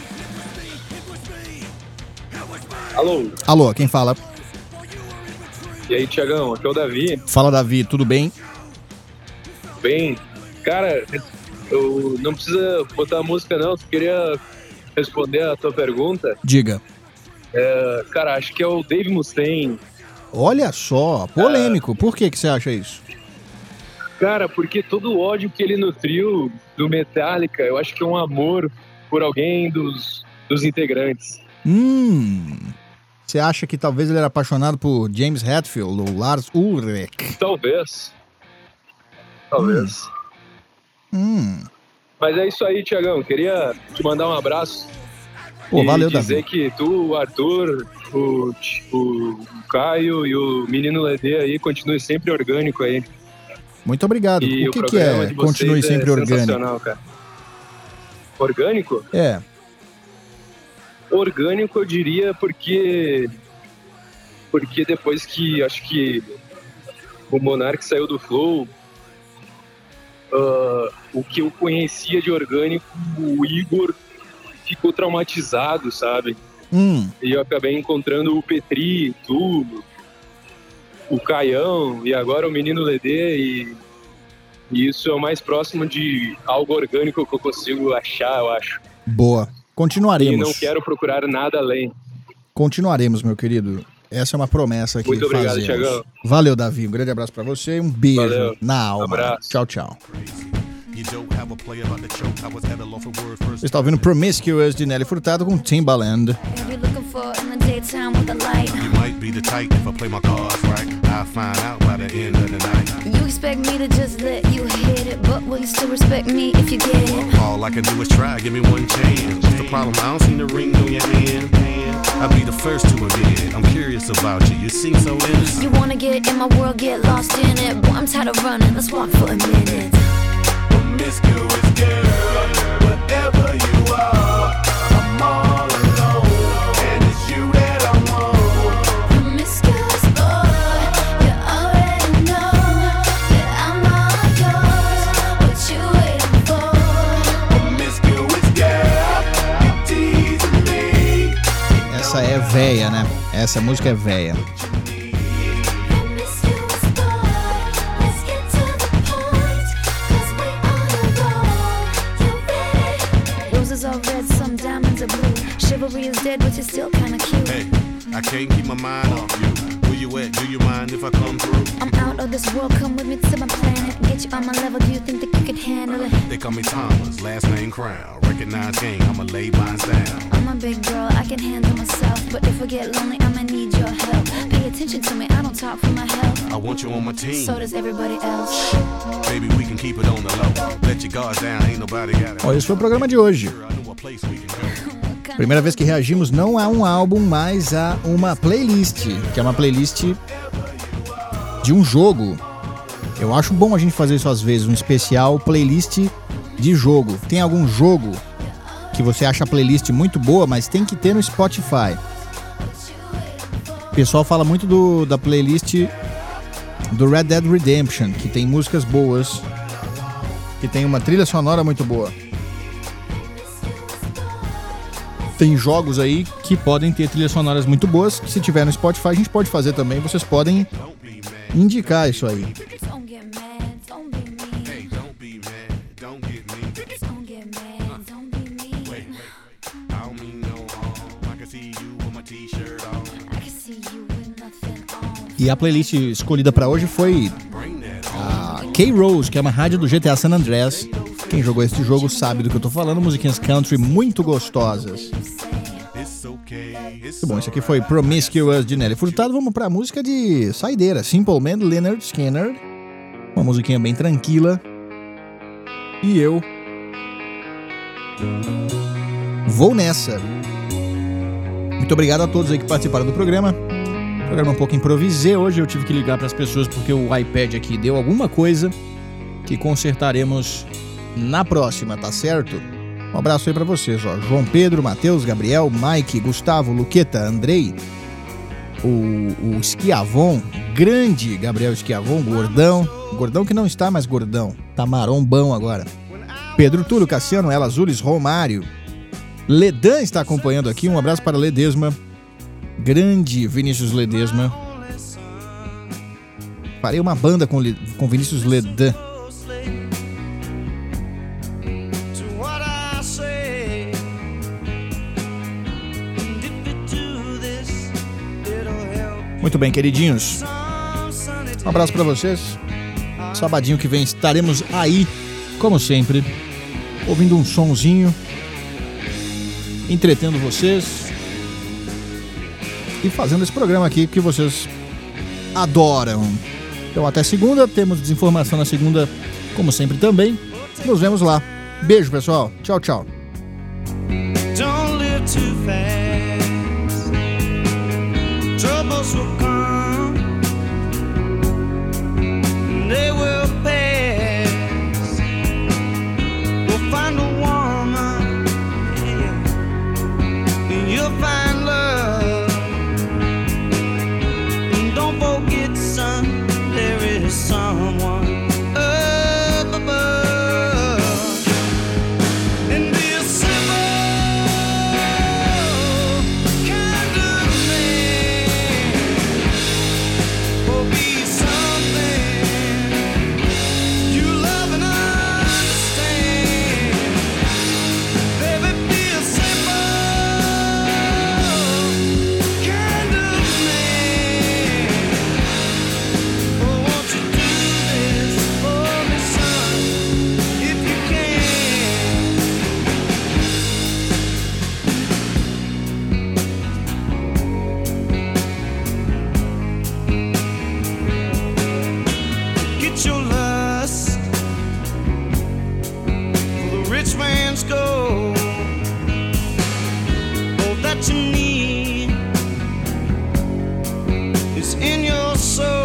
Alô? Alô, quem fala? E aí, Tiagão, aqui é o Davi. Fala, Davi, tudo bem? Bem, cara, eu não precisa botar música não, eu queria responder a tua pergunta. Diga. É, cara, acho que é o Dave Mustaine. Olha só, polêmico. Por que que você acha isso? Cara, porque todo o ódio que ele nutriu do Metallica, eu acho que é um amor por alguém dos, dos integrantes. Hum... Você acha que talvez ele era apaixonado por James Hetfield ou Lars Ulrich? Talvez. Talvez. Hum. Mas é isso aí, Tiagão. Queria te mandar um abraço. Pô, e valeu, dizer Davi. que tu, o Arthur, o, o Caio e o menino Ledê aí continue sempre orgânico aí. Muito obrigado. E o que, que programa é de vocês continue sempre é orgânico? sensacional, cara. Orgânico? É. Orgânico, eu diria, porque porque depois que acho que o Monark saiu do Flow, uh, o que eu conhecia de orgânico, o Igor ficou traumatizado, sabe? Hum. E eu acabei encontrando o Petri, tudo, o Caião e agora o menino Ledê, e, e isso é o mais próximo de algo orgânico que eu consigo achar, eu acho. Boa. Continuaremos. E não quero procurar nada além. Continuaremos, meu querido. Essa é uma promessa que Muito obrigado, fazemos. Thiagão. Valeu, Davi. Um grande abraço pra você e um beijo Valeu. na alma. Abraço. Tchau, tchau. Você está ouvindo Promiscuous de Nelly Furtado com Timbaland. You might be the type if I play my cards right. I'll find out by the end of the night. You expect me to just let you hit it, but will you still respect me if you get it? All I can do is try, give me one chance. What's the problem? I don't see the ring on your hand. I'll be the first to admit I'm curious about you. You seem so innocent. You wanna get in my world, get lost in it. Boy, I'm tired of running, let's walk for a minute. Promiscuous girl, whatever you are, I'm all alone, and it's you that I want. Promiscuous boy, you already know that I'm all yours. What you waiting for? Promiscuous girl, you teasing me. Essa é véia, né? Essa música é véia. Roses are red, some diamonds are blue. Chivalry is dead, but you're still kinda cute. Hey, I can't keep my mind off you. Where you at? Do you mind if I come through? I'm out of this world, come with me to my planet. Get you on my level, do you think that you could handle it? They call me Thomas, last name Crown. Recognize game, I'ma lay mine down. I'm a big girl, I can handle myself. But if I get lonely, I'ma need your help. Pay attention to me, I don't talk for my health. I want you on my team. So does everybody else. Baby, we can keep it on the low. Let your guards down, ain't nobody got it. Ó, esse foi o programa de hoje. Primeira vez que reagimos não a um álbum, mas a uma playlist, que é uma playlist de um jogo. Eu acho bom a gente fazer isso às vezes, um especial playlist de jogo. Tem algum jogo que você acha a playlist muito boa, mas tem que ter no Spotify. O pessoal fala muito do, da playlist do Red Dead Redemption, que tem músicas boas, que tem uma trilha sonora muito boa. Tem jogos aí que podem ter trilhas sonoras muito boas, que se tiver no Spotify a gente pode fazer também. Vocês podem indicar isso aí. E a playlist escolhida pra hoje foi a K-Rose, que é uma rádio do G T A San Andreas. Quem jogou esse jogo sabe do que eu tô falando, musiquinhas country muito gostosas. Muito bom, isso aqui foi Promiscuous de Nelly Furtado. Vamos pra música de saideira, Simple Man, Lynyrd Skynyrd. Uma musiquinha bem tranquila. E eu vou nessa. Muito obrigado a todos aí que participaram do programa. Programa um pouco improvisei hoje, eu tive que ligar para as pessoas porque o iPad aqui deu alguma coisa que consertaremos na próxima, tá certo? Um abraço aí para vocês, ó. João Pedro, Matheus, Gabriel, Mike, Gustavo, Luqueta, Andrei, o, o Esquiavon, grande Gabriel Esquiavon, gordão, gordão que não está mais gordão, tá marombão agora. Pedro Túlio, Cassiano, Ela Azules, Romário. Ledan está acompanhando aqui. Um abraço para Ledesma. Grande Vinícius Ledesma. Farei uma banda com, Le- com Vinícius Ledan. Muito bem, queridinhos. Um abraço para vocês. Sabadinho que vem estaremos aí, como sempre, ouvindo um sonzinho, entretendo vocês e fazendo esse programa aqui que vocês adoram. Então até segunda, temos desinformação na segunda, como sempre também. Nos vemos lá. Beijo, pessoal. Tchau, tchau. Don't live too fast. Troubles will come. They will pass. We'll find a woman, yeah, and you'll find love. And don't forget, son, there is someone up above. And be a simple kind of man, or be something you love and understand. Baby, be a simple kind of man. Oh, won't you do this for me, son, if you can? Get your lust for the rich man's gold. All that you need is in your soul.